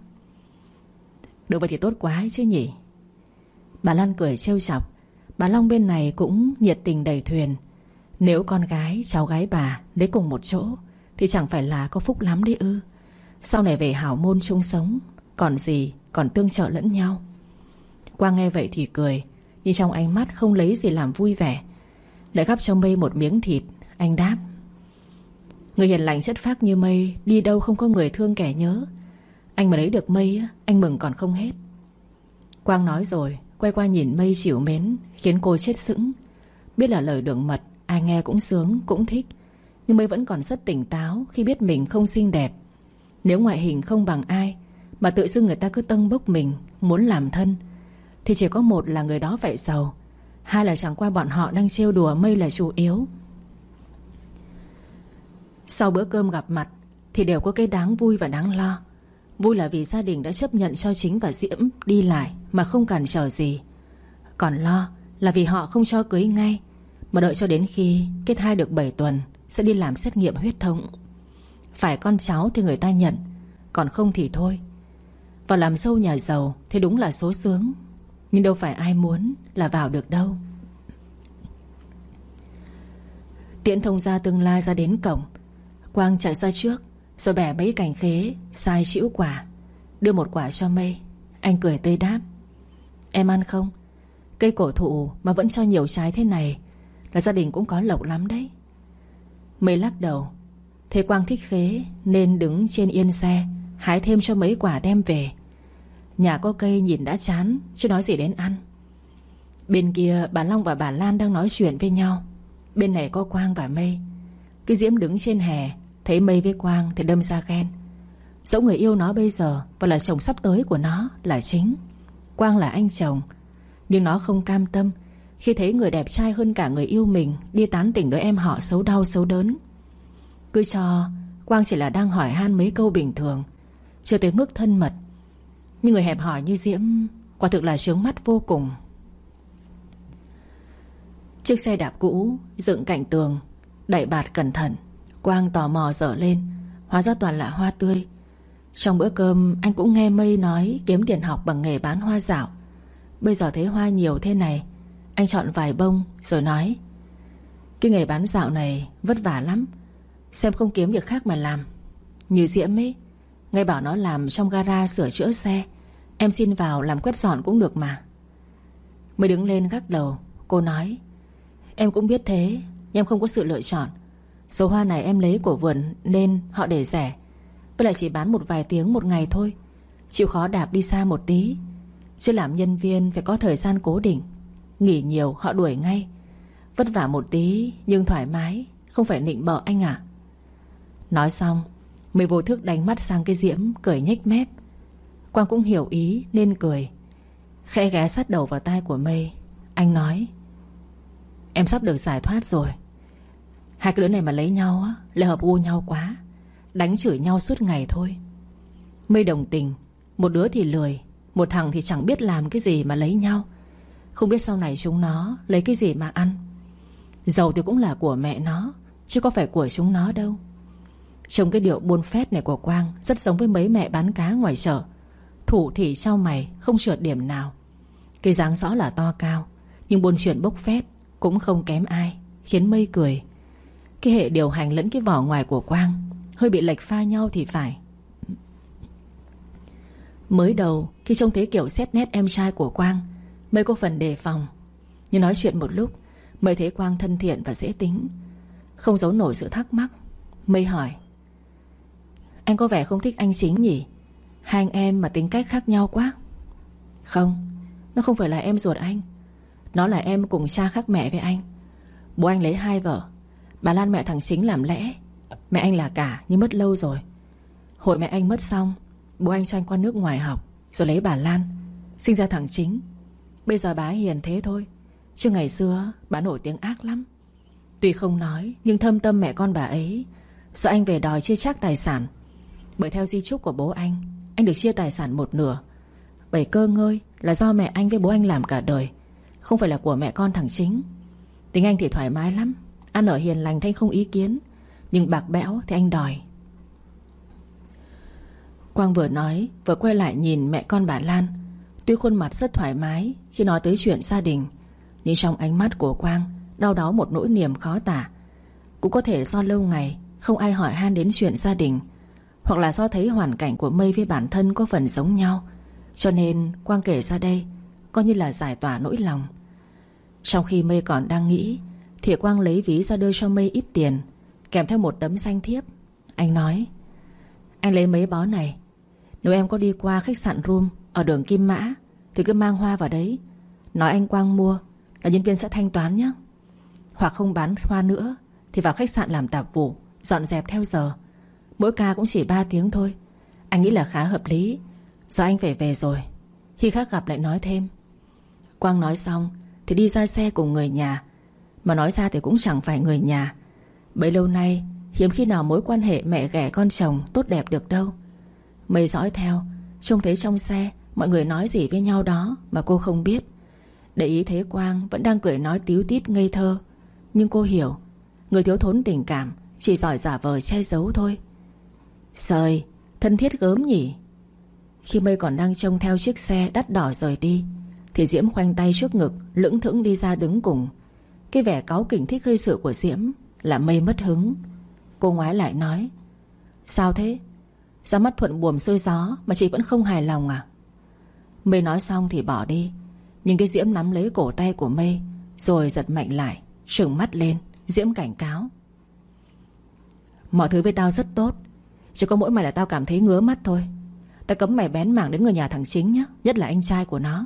Được vậy thì tốt quá ấy chứ nhỉ. Bà Lan cười trêu chọc. Bà Long bên này cũng nhiệt tình đầy thuyền. Nếu con gái, cháu gái bà lấy cùng một chỗ thì chẳng phải là có phúc lắm đấy ư? Sau này về hảo môn chung sống, còn gì, còn tương trợ lẫn nhau. Quang nghe vậy thì cười, nhưng trong ánh mắt không lấy gì làm vui vẻ. Lại gắp cho Mây một miếng thịt, anh đáp: người hiền lành chất phác như Mây đi đâu không có người thương kẻ nhớ. Anh mà lấy được Mây á, anh mừng còn không hết. Quang nói rồi quay qua nhìn Mây trìu mến, khiến cô chết sững. Biết là lời đường mật, ai nghe cũng sướng, cũng thích. Nhưng Mây vẫn còn rất tỉnh táo khi biết mình không xinh đẹp. Nếu ngoại hình không bằng ai mà tự dưng người ta cứ tâng bốc mình, muốn làm thân, thì chỉ có một là người đó phải giàu, hai là chẳng qua bọn họ đang trêu đùa Mây là chủ yếu. Sau bữa cơm gặp mặt thì đều có cái đáng vui và đáng lo. Vui là vì gia đình đã chấp nhận cho Chính và Diễm đi lại mà không cản trở gì. Còn lo là vì họ không cho cưới ngay, mà đợi cho đến khi kết thai được 7 tuần sẽ đi làm xét nghiệm huyết thống. Phải con cháu thì người ta nhận, còn không thì thôi. Vào làm dâu nhà giàu thì đúng là số sướng, nhưng đâu phải ai muốn là vào được đâu. Tiễn thông gia tương lai ra đến cổng, Quang chạy ra trước rồi bẻ mấy cành khế sai chĩu quả, đưa một quả cho Mây. Anh cười tươi đáp: em ăn không? Cây cổ thụ mà vẫn cho nhiều trái thế này là gia đình cũng có lộc lắm đấy. Mây lắc đầu. Thế Quang thích khế nên đứng trên yên xe hái thêm cho mấy quả đem về. Nhà có cây nhìn đã chán, chứ nói gì đến ăn. Bên kia bà Long và bà Lan đang nói chuyện với nhau. Bên này có Quang và Mây. Cái Diễm đứng trên hè thấy Mây với Quang thì đâm ra ghen. Dẫu người yêu nó bây giờ và là chồng sắp tới của nó là Chính, Quang là anh chồng, nhưng nó không cam tâm khi thấy người đẹp trai hơn cả người yêu mình đi tán tỉnh đứa em họ xấu đau xấu đớn. Cứ cho Quang chỉ là đang hỏi han mấy câu bình thường, chưa tới mức thân mật. Nhưng người hẹp hòi như Diễm quả thực là chướng mắt vô cùng. Chiếc xe đạp cũ dựng cạnh tường, đậy bạt cẩn thận. Quang tò mò dở lên, hóa ra toàn là hoa tươi. Trong bữa cơm anh cũng nghe Mây nói kiếm tiền học bằng nghề bán hoa dạo. Bây giờ thấy hoa nhiều thế này, anh chọn vài bông rồi nói: cái nghề bán dạo này vất vả lắm, xem không kiếm việc khác mà làm. Như Diễm ấy, ngay bảo nó làm trong gara sửa chữa xe, em xin vào làm quét dọn cũng được mà. Mới đứng lên gác đầu. Cô nói: em cũng biết thế, nhưng em không có sự lựa chọn. Số hoa này em lấy của vườn nên họ để rẻ, với lại chỉ bán một vài tiếng một ngày thôi. Chịu khó đạp đi xa một tí, chứ làm nhân viên phải có thời gian cố định. Nghỉ nhiều họ đuổi ngay. Vất vả một tí nhưng thoải mái, không phải nịnh bợ anh ạ. Nói xong Mây vô thức đánh mắt sang cái Diễm, cười nhếch mép. Quang cũng hiểu ý nên cười, khẽ ghé sát đầu vào tai của Mây. Anh nói: em sắp được giải thoát rồi. Hai cái đứa này mà lấy nhau á, lại hợp gu nhau quá, đánh chửi nhau suốt ngày thôi. Mây đồng tình. Một đứa thì lười, một thằng thì chẳng biết làm cái gì mà lấy nhau. Không biết sau này chúng nó lấy cái gì mà ăn. Giàu thì cũng là của mẹ nó, chứ có phải của chúng nó đâu. Trông cái điệu buôn phét này của Quang rất giống với mấy mẹ bán cá ngoài chợ, thủ thì trao mày không trượt điểm nào. Cái dáng rõ là to cao, nhưng buôn chuyện bốc phét cũng không kém ai, khiến Mây cười. Cái hệ điều hành lẫn cái vỏ ngoài của Quang hơi bị lệch pha nhau thì phải. Mới đầu khi trông thấy kiểu xét nét em trai của Quang, Mây có phần đề phòng. Nhưng nói chuyện một lúc, Mây thấy Quang thân thiện và dễ tính, không giấu nổi sự thắc mắc. Mây hỏi: anh có vẻ không thích anh Chính nhỉ? Hai anh em mà tính cách khác nhau quá. Không, nó không phải là em ruột anh. Nó là em cùng cha khác mẹ với anh. Bố anh lấy 2 vợ. Bà Lan mẹ thằng Chính làm lẽ. Mẹ anh là cả nhưng mất lâu rồi. Hồi mẹ anh mất xong, bố anh cho anh qua nước ngoài học, rồi lấy bà Lan, sinh ra thằng Chính. Bây giờ bà hiền thế thôi, chứ ngày xưa bà nổi tiếng ác lắm. Tuy không nói nhưng thâm tâm mẹ con bà ấy sợ anh về đòi chia chác tài sản. Bởi theo di chúc của bố anh được chia tài sản 1/2. Bởi cơ ngơi là do mẹ anh với bố anh làm cả đời, không phải là của mẹ con thằng Chính. Tính anh thì thoải mái lắm, ăn ở hiền lành thanh không ý kiến, nhưng bạc bẽo thì anh đòi. Quang vừa nói vừa quay lại nhìn mẹ con bà Lan. Tuy khuôn mặt rất thoải mái khi nói tới chuyện gia đình, nhưng trong ánh mắt của Quang đau đó một nỗi niềm khó tả. Cũng có thể do lâu ngày không ai hỏi han đến chuyện gia đình, hoặc là do thấy hoàn cảnh của Mây với bản thân có phần giống nhau, cho nên Quang kể ra đây coi như là giải tỏa nỗi lòng. Trong khi Mây còn đang nghĩ thì Quang lấy ví ra đưa cho Mây ít tiền, kèm theo một tấm danh thiếp. Anh nói: anh lấy mấy bó này, nếu em có đi qua khách sạn Room ở đường Kim Mã thì cứ mang hoa vào đấy, nói anh Quang mua, là nhân viên sẽ thanh toán nhé. Hoặc không bán hoa nữa thì vào khách sạn làm tạp vụ, dọn dẹp theo giờ. Mỗi ca cũng chỉ 3 tiếng thôi. Anh nghĩ là khá hợp lý. Giờ anh phải về rồi, khi khác gặp lại nói thêm. Quang nói xong thì đi ra xe cùng người nhà. Mà nói ra thì cũng chẳng phải người nhà. Bấy lâu nay hiếm khi nào mối quan hệ mẹ ghẻ con chồng tốt đẹp được đâu. Mây dõi theo, trông thấy trong xe mọi người nói gì với nhau đó mà cô không biết. Để ý thấy Quang vẫn đang cười nói tíu tít ngây thơ. Nhưng cô hiểu, người thiếu thốn tình cảm chỉ giỏi giả vờ che giấu thôi. Sời, thân thiết gớm nhỉ. Khi Mây còn đang trông theo chiếc xe đắt đỏ rời đi thì Diễm khoanh tay trước ngực, lững thững đi ra đứng cùng. Cái vẻ cáu kỉnh thích gây sự của Diễm làm Mây mất hứng. Cô ngoái lại nói: sao thế? Ra mắt thuận buồm xuôi gió mà chị vẫn không hài lòng à? Mây nói xong thì bỏ đi. Nhưng cái Diễm nắm lấy cổ tay của Mây rồi giật mạnh lại, trừng mắt lên. Diễm cảnh cáo: mọi thứ với tao rất tốt, chỉ có mỗi mày là tao cảm thấy ngứa mắt thôi. Tao cấm mày bén mảng đến người nhà thằng Chính nhé, nhất là anh trai của nó.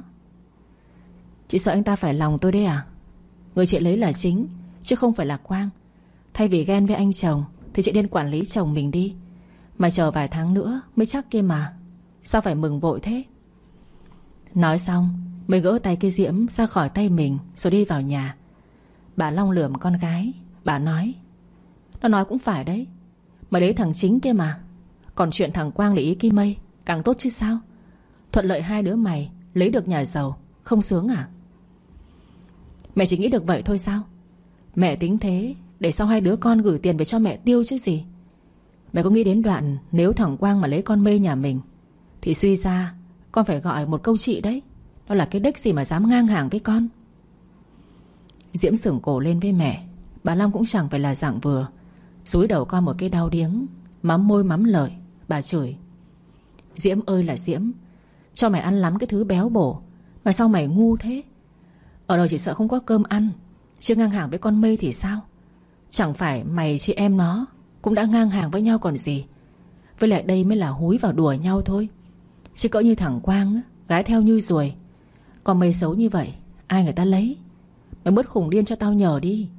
Chị sợ anh ta phải lòng tôi đấy à? Người chị lấy là Chính chứ không phải là Quang. Thay vì ghen với anh chồng thì chị nên quản lý chồng mình đi. Mà chờ vài tháng nữa mới chắc kia mà. Sao phải mừng vội thế? Nói xong mới gỡ tay cái Diễm ra khỏi tay mình rồi đi vào nhà. Bà Long lườm con gái. Bà nói: nó nói cũng phải đấy, mà đấy thằng Chính kia mà. Còn chuyện thằng Quang là ý Kim Mây càng tốt chứ sao. Thuận lợi hai đứa mày lấy được nhà giàu, không sướng à? Mẹ chỉ nghĩ được vậy thôi sao? Mẹ tính thế để sau hai đứa con gửi tiền về cho mẹ tiêu chứ gì. Mẹ có nghĩ đến đoạn nếu thằng Quang mà lấy con Mây nhà mình thì suy ra con phải gọi một câu chị đấy. Đó là cái đếch gì mà dám ngang hàng với con. Diễm sửng cổ lên với mẹ. Bà Long cũng chẳng phải là dạng vừa, dúi đầu con một cái đau điếng, mắm môi mắm lợi. Bà chửi: Diễm ơi là Diễm, cho mày ăn lắm cái thứ béo bổ mà sao mày ngu thế? Ở đời chỉ sợ không có cơm ăn, chứ ngang hàng với con Mây thì sao? Chẳng phải mày chị em nó cũng đã ngang hàng với nhau còn gì. Với lại đây mới là húi vào đùa nhau thôi. Chứ cỡ như thằng Quang gái theo như ruồi. Còn mày xấu như vậy ai người ta lấy. Mày bớt khùng điên cho tao nhờ đi.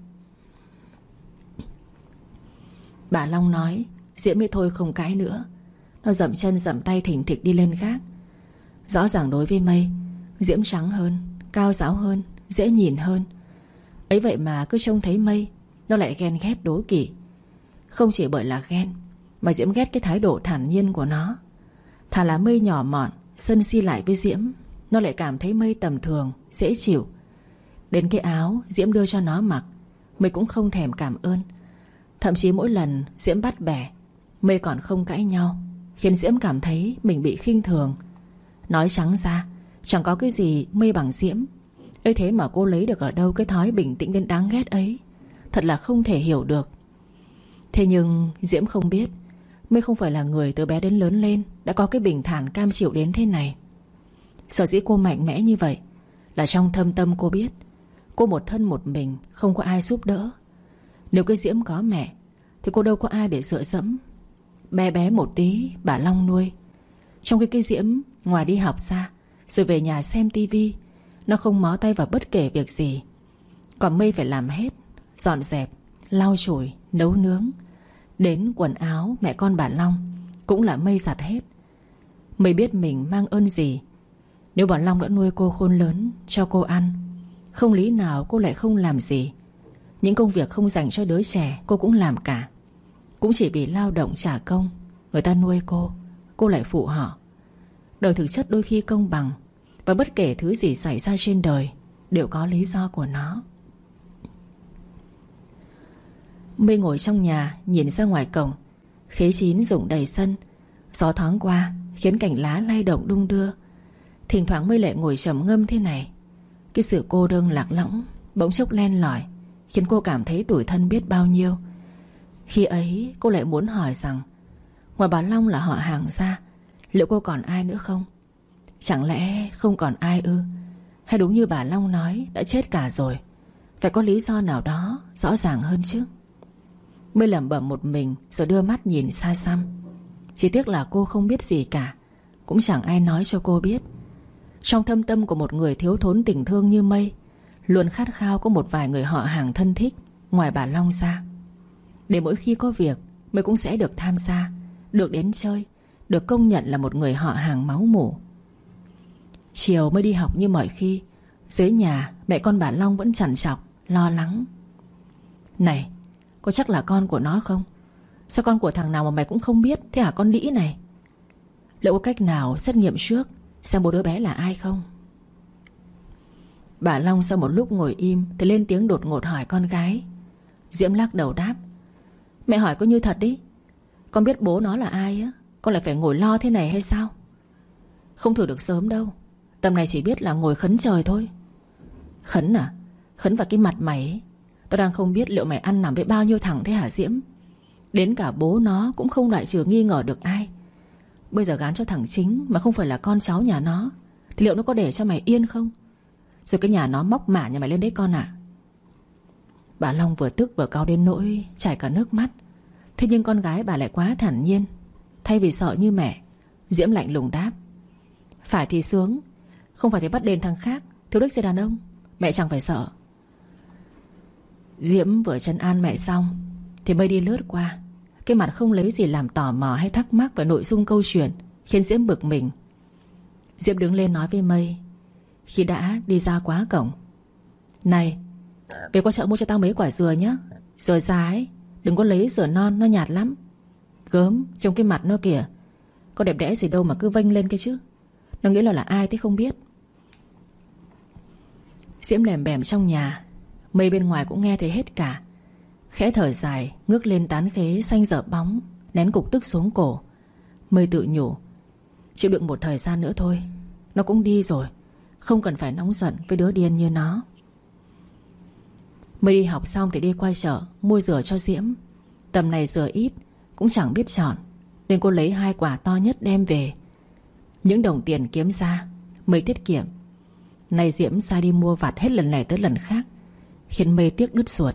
Bà Long nói. Diễm mới thôi không cãi nữa. Nó dậm chân dậm tay thình thịch đi lên gác. Rõ ràng đối với Mây, Diễm trắng hơn, cao ráo hơn, dễ nhìn hơn. Ấy vậy mà cứ trông thấy Mây nó lại ghen ghét đố kỵ. Không chỉ bởi là ghen, mà Diễm ghét cái thái độ thản nhiên của nó. Thà là Mây nhỏ mọn, sân si lại với Diễm, nó lại cảm thấy Mây tầm thường, dễ chịu. Đến cái áo Diễm đưa cho nó mặc, Mây cũng không thèm cảm ơn. Thậm chí mỗi lần Diễm bắt bẻ, Mây còn không cãi nhau, khiến Diễm cảm thấy mình bị khinh thường. Nói trắng ra, chẳng có cái gì Mây bằng Diễm. Ấy thế mà cô lấy được ở đâu cái thói bình tĩnh đến đáng ghét ấy. Thật là không thể hiểu được. Thế nhưng Diễm không biết Mây không phải là người từ bé đến lớn lên đã có cái bình thản cam chịu đến thế này. Sở dĩ cô mạnh mẽ như vậy là trong thâm tâm cô biết cô một thân một mình, không có ai giúp đỡ. Nếu cái Diễm có mẹ thì cô đâu có ai để dựa dẫm. Bé bé một tí bà Long nuôi. Trong khi cái Diễm ngoài đi học xa rồi về nhà xem tivi, nó không mó tay vào bất kể việc gì. Còn Mây phải làm hết, dọn dẹp, lau chùi, nấu nướng. Đến quần áo mẹ con bà Long cũng là Mây giặt hết. Mây biết mình mang ơn gì. Nếu bà Long đã nuôi cô khôn lớn, cho cô ăn, không lý nào cô lại không làm gì. Những công việc không dành cho đứa trẻ cô cũng làm cả. Cũng chỉ vì lao động trả công, người ta nuôi cô lại phụ họ. Đời thực chất đôi khi công bằng, và bất kể thứ gì xảy ra trên đời đều có lý do của nó. Mây ngồi trong nhà nhìn ra ngoài cổng. Khế chín rụng đầy sân. Gió thoáng qua khiến cành lá lay động đung đưa. Thỉnh thoảng Mây lại ngồi trầm ngâm thế này. Cái sự cô đơn lạc lõng bỗng chốc len lỏi khiến cô cảm thấy tủi thân biết bao nhiêu. Khi ấy cô lại muốn hỏi rằng ngoài bà Long là họ hàng ra, liệu cô còn ai nữa không? Chẳng lẽ không còn ai ư? Hay đúng như bà Long nói, đã chết cả rồi? Phải có lý do nào đó rõ ràng hơn chứ. Mới lẩm bẩm một mình rồi đưa mắt nhìn xa xăm. Chỉ tiếc là cô không biết gì cả, cũng chẳng ai nói cho cô biết. Trong thâm tâm của một người thiếu thốn tình thương như Mây, luôn khát khao có một vài người họ hàng thân thích ngoài bà Long ra, để mỗi khi có việc Mây cũng sẽ được tham gia, được đến chơi, được công nhận là một người họ hàng máu mủ. Chiều Mây đi học như mọi khi. Dưới nhà mẹ con bà Long vẫn trằn trọc lo lắng. Này, có chắc là con của nó không? Sao con của thằng nào mà mày cũng không biết thế hả con đĩ này? Liệu có cách nào xét nghiệm trước xem bố đứa bé là ai không? Bà Long sau một lúc ngồi im thì lên tiếng đột ngột hỏi con gái. Diễm lắc đầu đáp. Mẹ hỏi có như thật đi. Con biết bố nó là ai á, con lại phải ngồi lo thế này hay sao? Không thử được sớm đâu. Tầm này chỉ biết là ngồi khấn trời thôi. Khấn à? Khấn vào cái mặt mày ấy. Tao đang không biết liệu mày ăn nằm với bao nhiêu thằng thế hả Diễm? Đến cả bố nó cũng không loại trừ nghi ngờ được ai. Bây giờ gán cho thằng chính mà không phải là con cháu nhà nó thì liệu nó có để cho mày yên không? Rồi cái nhà nó móc mả nhà mày lên đấy con ạ. Bà Long vừa tức vừa cáu đến nỗi chảy cả nước mắt. Thế nhưng con gái bà lại quá thản nhiên. Thay vì sợ như mẹ, Diễm lạnh lùng đáp. Phải thì sướng, không phải thì bắt đền thằng khác thiếu đích gì đàn ông. Mẹ chẳng phải sợ. Diễm vừa trấn an mẹ xong thì Mây đi lướt qua. Cái mặt không lấy gì làm tò mò hay thắc mắc về nội dung câu chuyện, khiến Diễm bực mình. Diễm đứng lên nói với Mây khi đã đi ra quá cổng. Này, về qua chợ mua cho tao mấy quả dừa nhé. Dừa già ấy, đừng có lấy dừa non, nó nhạt lắm. Gớm, trông cái mặt nó kìa, có đẹp đẽ gì đâu mà cứ vênh lên cái chứ. Nó nghĩ là ai thế không biết. Diễm lèm bèm trong nhà. Mây bên ngoài cũng nghe thấy hết cả. Khẽ thở dài, ngước lên tán khế xanh rợp bóng, nén cục tức xuống cổ. Mây tự nhủ, chịu đựng một thời gian nữa thôi. Nó cũng đi rồi, không cần phải nóng giận với đứa điên như nó. Mây đi học xong thì đi qua chợ mua dừa cho Diễm. Tầm này dừa ít, cũng chẳng biết chọn, nên cô lấy 2 quả to nhất đem về. Những đồng tiền kiếm ra Mây tiết kiệm. Nay Diễm sai đi mua vặt hết lần này tới lần khác, khiến Mây tiếc đứt ruột.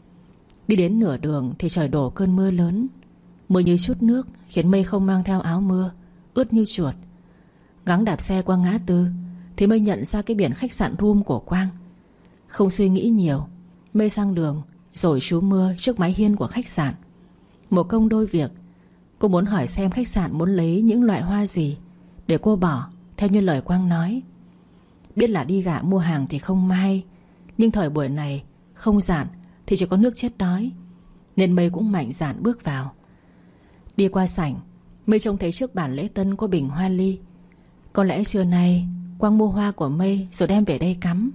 Đi đến nửa đường thì trời đổ cơn mưa lớn. Mưa như chút nước khiến Mây không mang theo áo mưa, ướt như chuột. Gắng đạp xe qua ngã tư thì Mây nhận ra cái biển khách sạn room của Quang. Không suy nghĩ nhiều, Mây sang đường rồi trú mưa trước mái hiên của khách sạn. Một công đôi việc. Cô muốn hỏi xem khách sạn muốn lấy những loại hoa gì để cô bỏ theo như lời Quang nói. Biết là đi gạ mua hàng thì không may, nhưng thời buổi này không dạn thì chỉ có nước chết đói, nên Mây cũng mạnh dạn bước vào. Đi qua sảnh, Mây trông thấy trước bàn lễ tân có bình hoa ly. Có lẽ trưa nay Quang mua hoa của Mây rồi đem về đây cắm.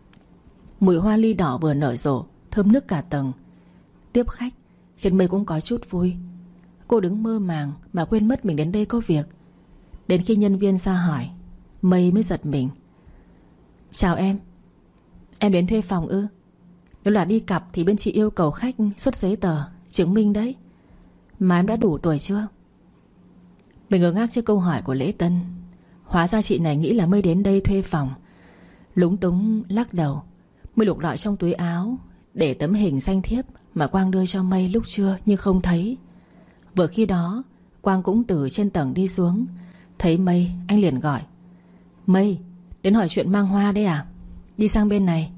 Mùi hoa ly đỏ vừa nở rộ, thơm nức cả tầng. Tiếp khách khiến Mây cũng có chút vui. Cô đứng mơ màng mà quên mất mình đến đây có việc. Đến khi nhân viên ra hỏi, Mây mới giật mình. Chào em đến thuê phòng ư? Nếu là đi cặp thì bên chị yêu cầu khách xuất giấy tờ chứng minh đấy. Mà em đã đủ tuổi chưa? Mình ngơ ngác trước câu hỏi của lễ tân. Hóa ra chị này nghĩ là Mây đến đây thuê phòng. Lúng túng lắc đầu, Mây lục lọi trong túi áo để tấm hình danh thiếp mà Quang đưa cho Mây lúc trưa nhưng không thấy. Vừa khi đó Quang cũng từ trên tầng đi xuống. Thấy Mây, anh liền gọi. Mây, đến hỏi chuyện mang hoa đấy à? Đi sang bên này.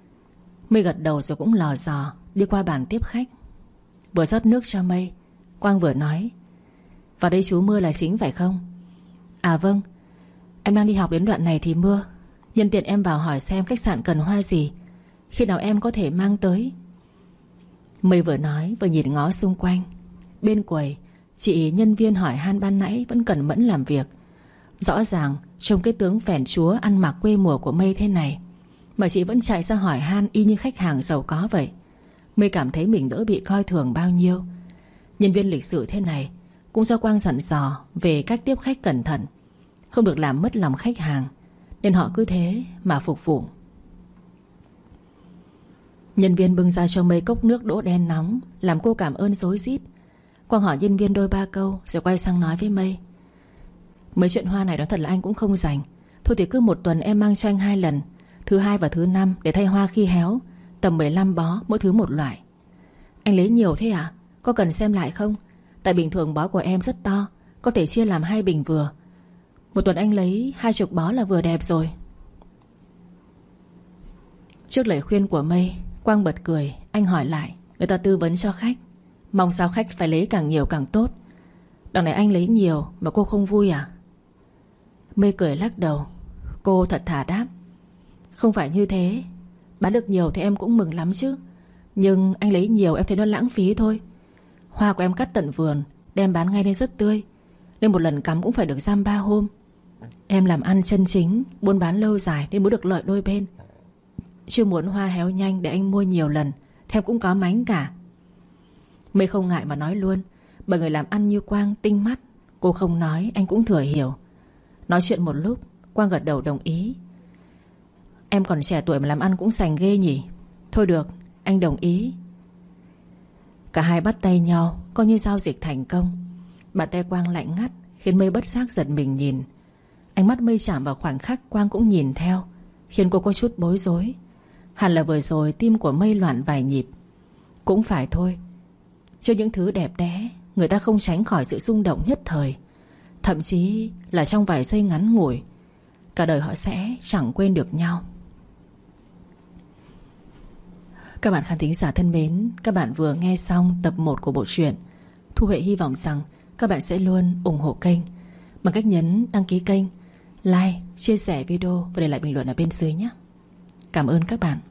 Mây gật đầu rồi cũng lò dò đi qua bàn tiếp khách. Vừa rót nước cho Mây, Quang vừa nói. Vào đây chú mưa là chính phải không? À vâng, em đang đi học đến đoạn này thì mưa. Nhân tiện em vào hỏi xem khách sạn cần hoa gì, khi nào em có thể mang tới. Mây vừa nói vừa nhìn ngó xung quanh. Bên quầy, chị nhân viên hỏi han ban nãy vẫn cẩn mẫn làm việc. Rõ ràng trong cái tướng phèn chúa ăn mặc quê mùa của Mây thế này mà chị vẫn chạy ra hỏi han y như khách hàng giàu có vậy. Mây cảm thấy mình đỡ bị coi thường bao nhiêu. Nhân viên lịch sự thế này cũng do Quang dặn dò về cách tiếp khách cẩn thận, không được làm mất lòng khách hàng, nên họ cứ thế mà phục vụ. Nhân viên bưng ra cho Mây cốc nước đỗ đen nóng, làm cô cảm ơn rối rít. Quang hỏi nhân viên đôi ba câu rồi quay sang nói với Mây: mấy chuyện hoa này nói thật là anh cũng không rành. Thôi thì cứ một tuần em mang cho anh 2 lần, thứ 2 và thứ 5 để thay hoa khi héo. Tầm 15 bó, mỗi thứ một loại. Anh lấy nhiều thế à? Có cần xem lại không? Tại bình thường bó của em rất to, có thể chia làm 2 bình vừa. Một tuần anh lấy 20 bó là vừa đẹp rồi. Trước lời khuyên của Mây, Quang bật cười. Anh hỏi lại: người ta tư vấn cho khách, mong sao khách phải lấy càng nhiều càng tốt. Đằng này anh lấy nhiều mà cô không vui à? Mây cười lắc đầu. Cô thật thà đáp: không phải như thế. Bán được nhiều thì em cũng mừng lắm chứ. Nhưng anh lấy nhiều em thấy nó lãng phí thôi. Hoa của em cắt tận vườn, đem bán ngay nên rất tươi, nên một lần cắm cũng phải được 3 hôm. Em làm ăn chân chính, buôn bán lâu dài nên mới được lợi đôi bên. Chưa muốn hoa héo nhanh để anh mua nhiều lần thì em cũng có mánh cả. Mây không ngại mà nói luôn, bởi người làm ăn như Quang tinh mắt. Cô không nói anh cũng thừa hiểu. Nói chuyện một lúc, Quang gật đầu đồng ý. Em còn trẻ tuổi mà làm ăn cũng sành ghê nhỉ. Thôi được, anh đồng ý. Cả hai bắt tay nhau, coi như giao dịch thành công. Bàn tay Quang lạnh ngắt khiến Mây bất giác giật mình nhìn. Ánh mắt Mây chạm vào khoảnh khắc Quang cũng nhìn theo, khiến cô có chút bối rối. Hẳn là vừa rồi tim của Mây loạn vài nhịp. Cũng phải thôi, cho những thứ đẹp đẽ, người ta không tránh khỏi sự xung động nhất thời. Thậm chí là trong vài giây ngắn ngủi, cả đời họ sẽ chẳng quên được nhau. Các bạn khán thính giả thân mến, các bạn vừa nghe xong tập 1 của bộ truyện. Thu Huệ hy vọng rằng các bạn sẽ luôn ủng hộ kênh bằng cách nhấn đăng ký kênh, like, chia sẻ video và để lại bình luận ở bên dưới nhé. Cảm ơn các bạn.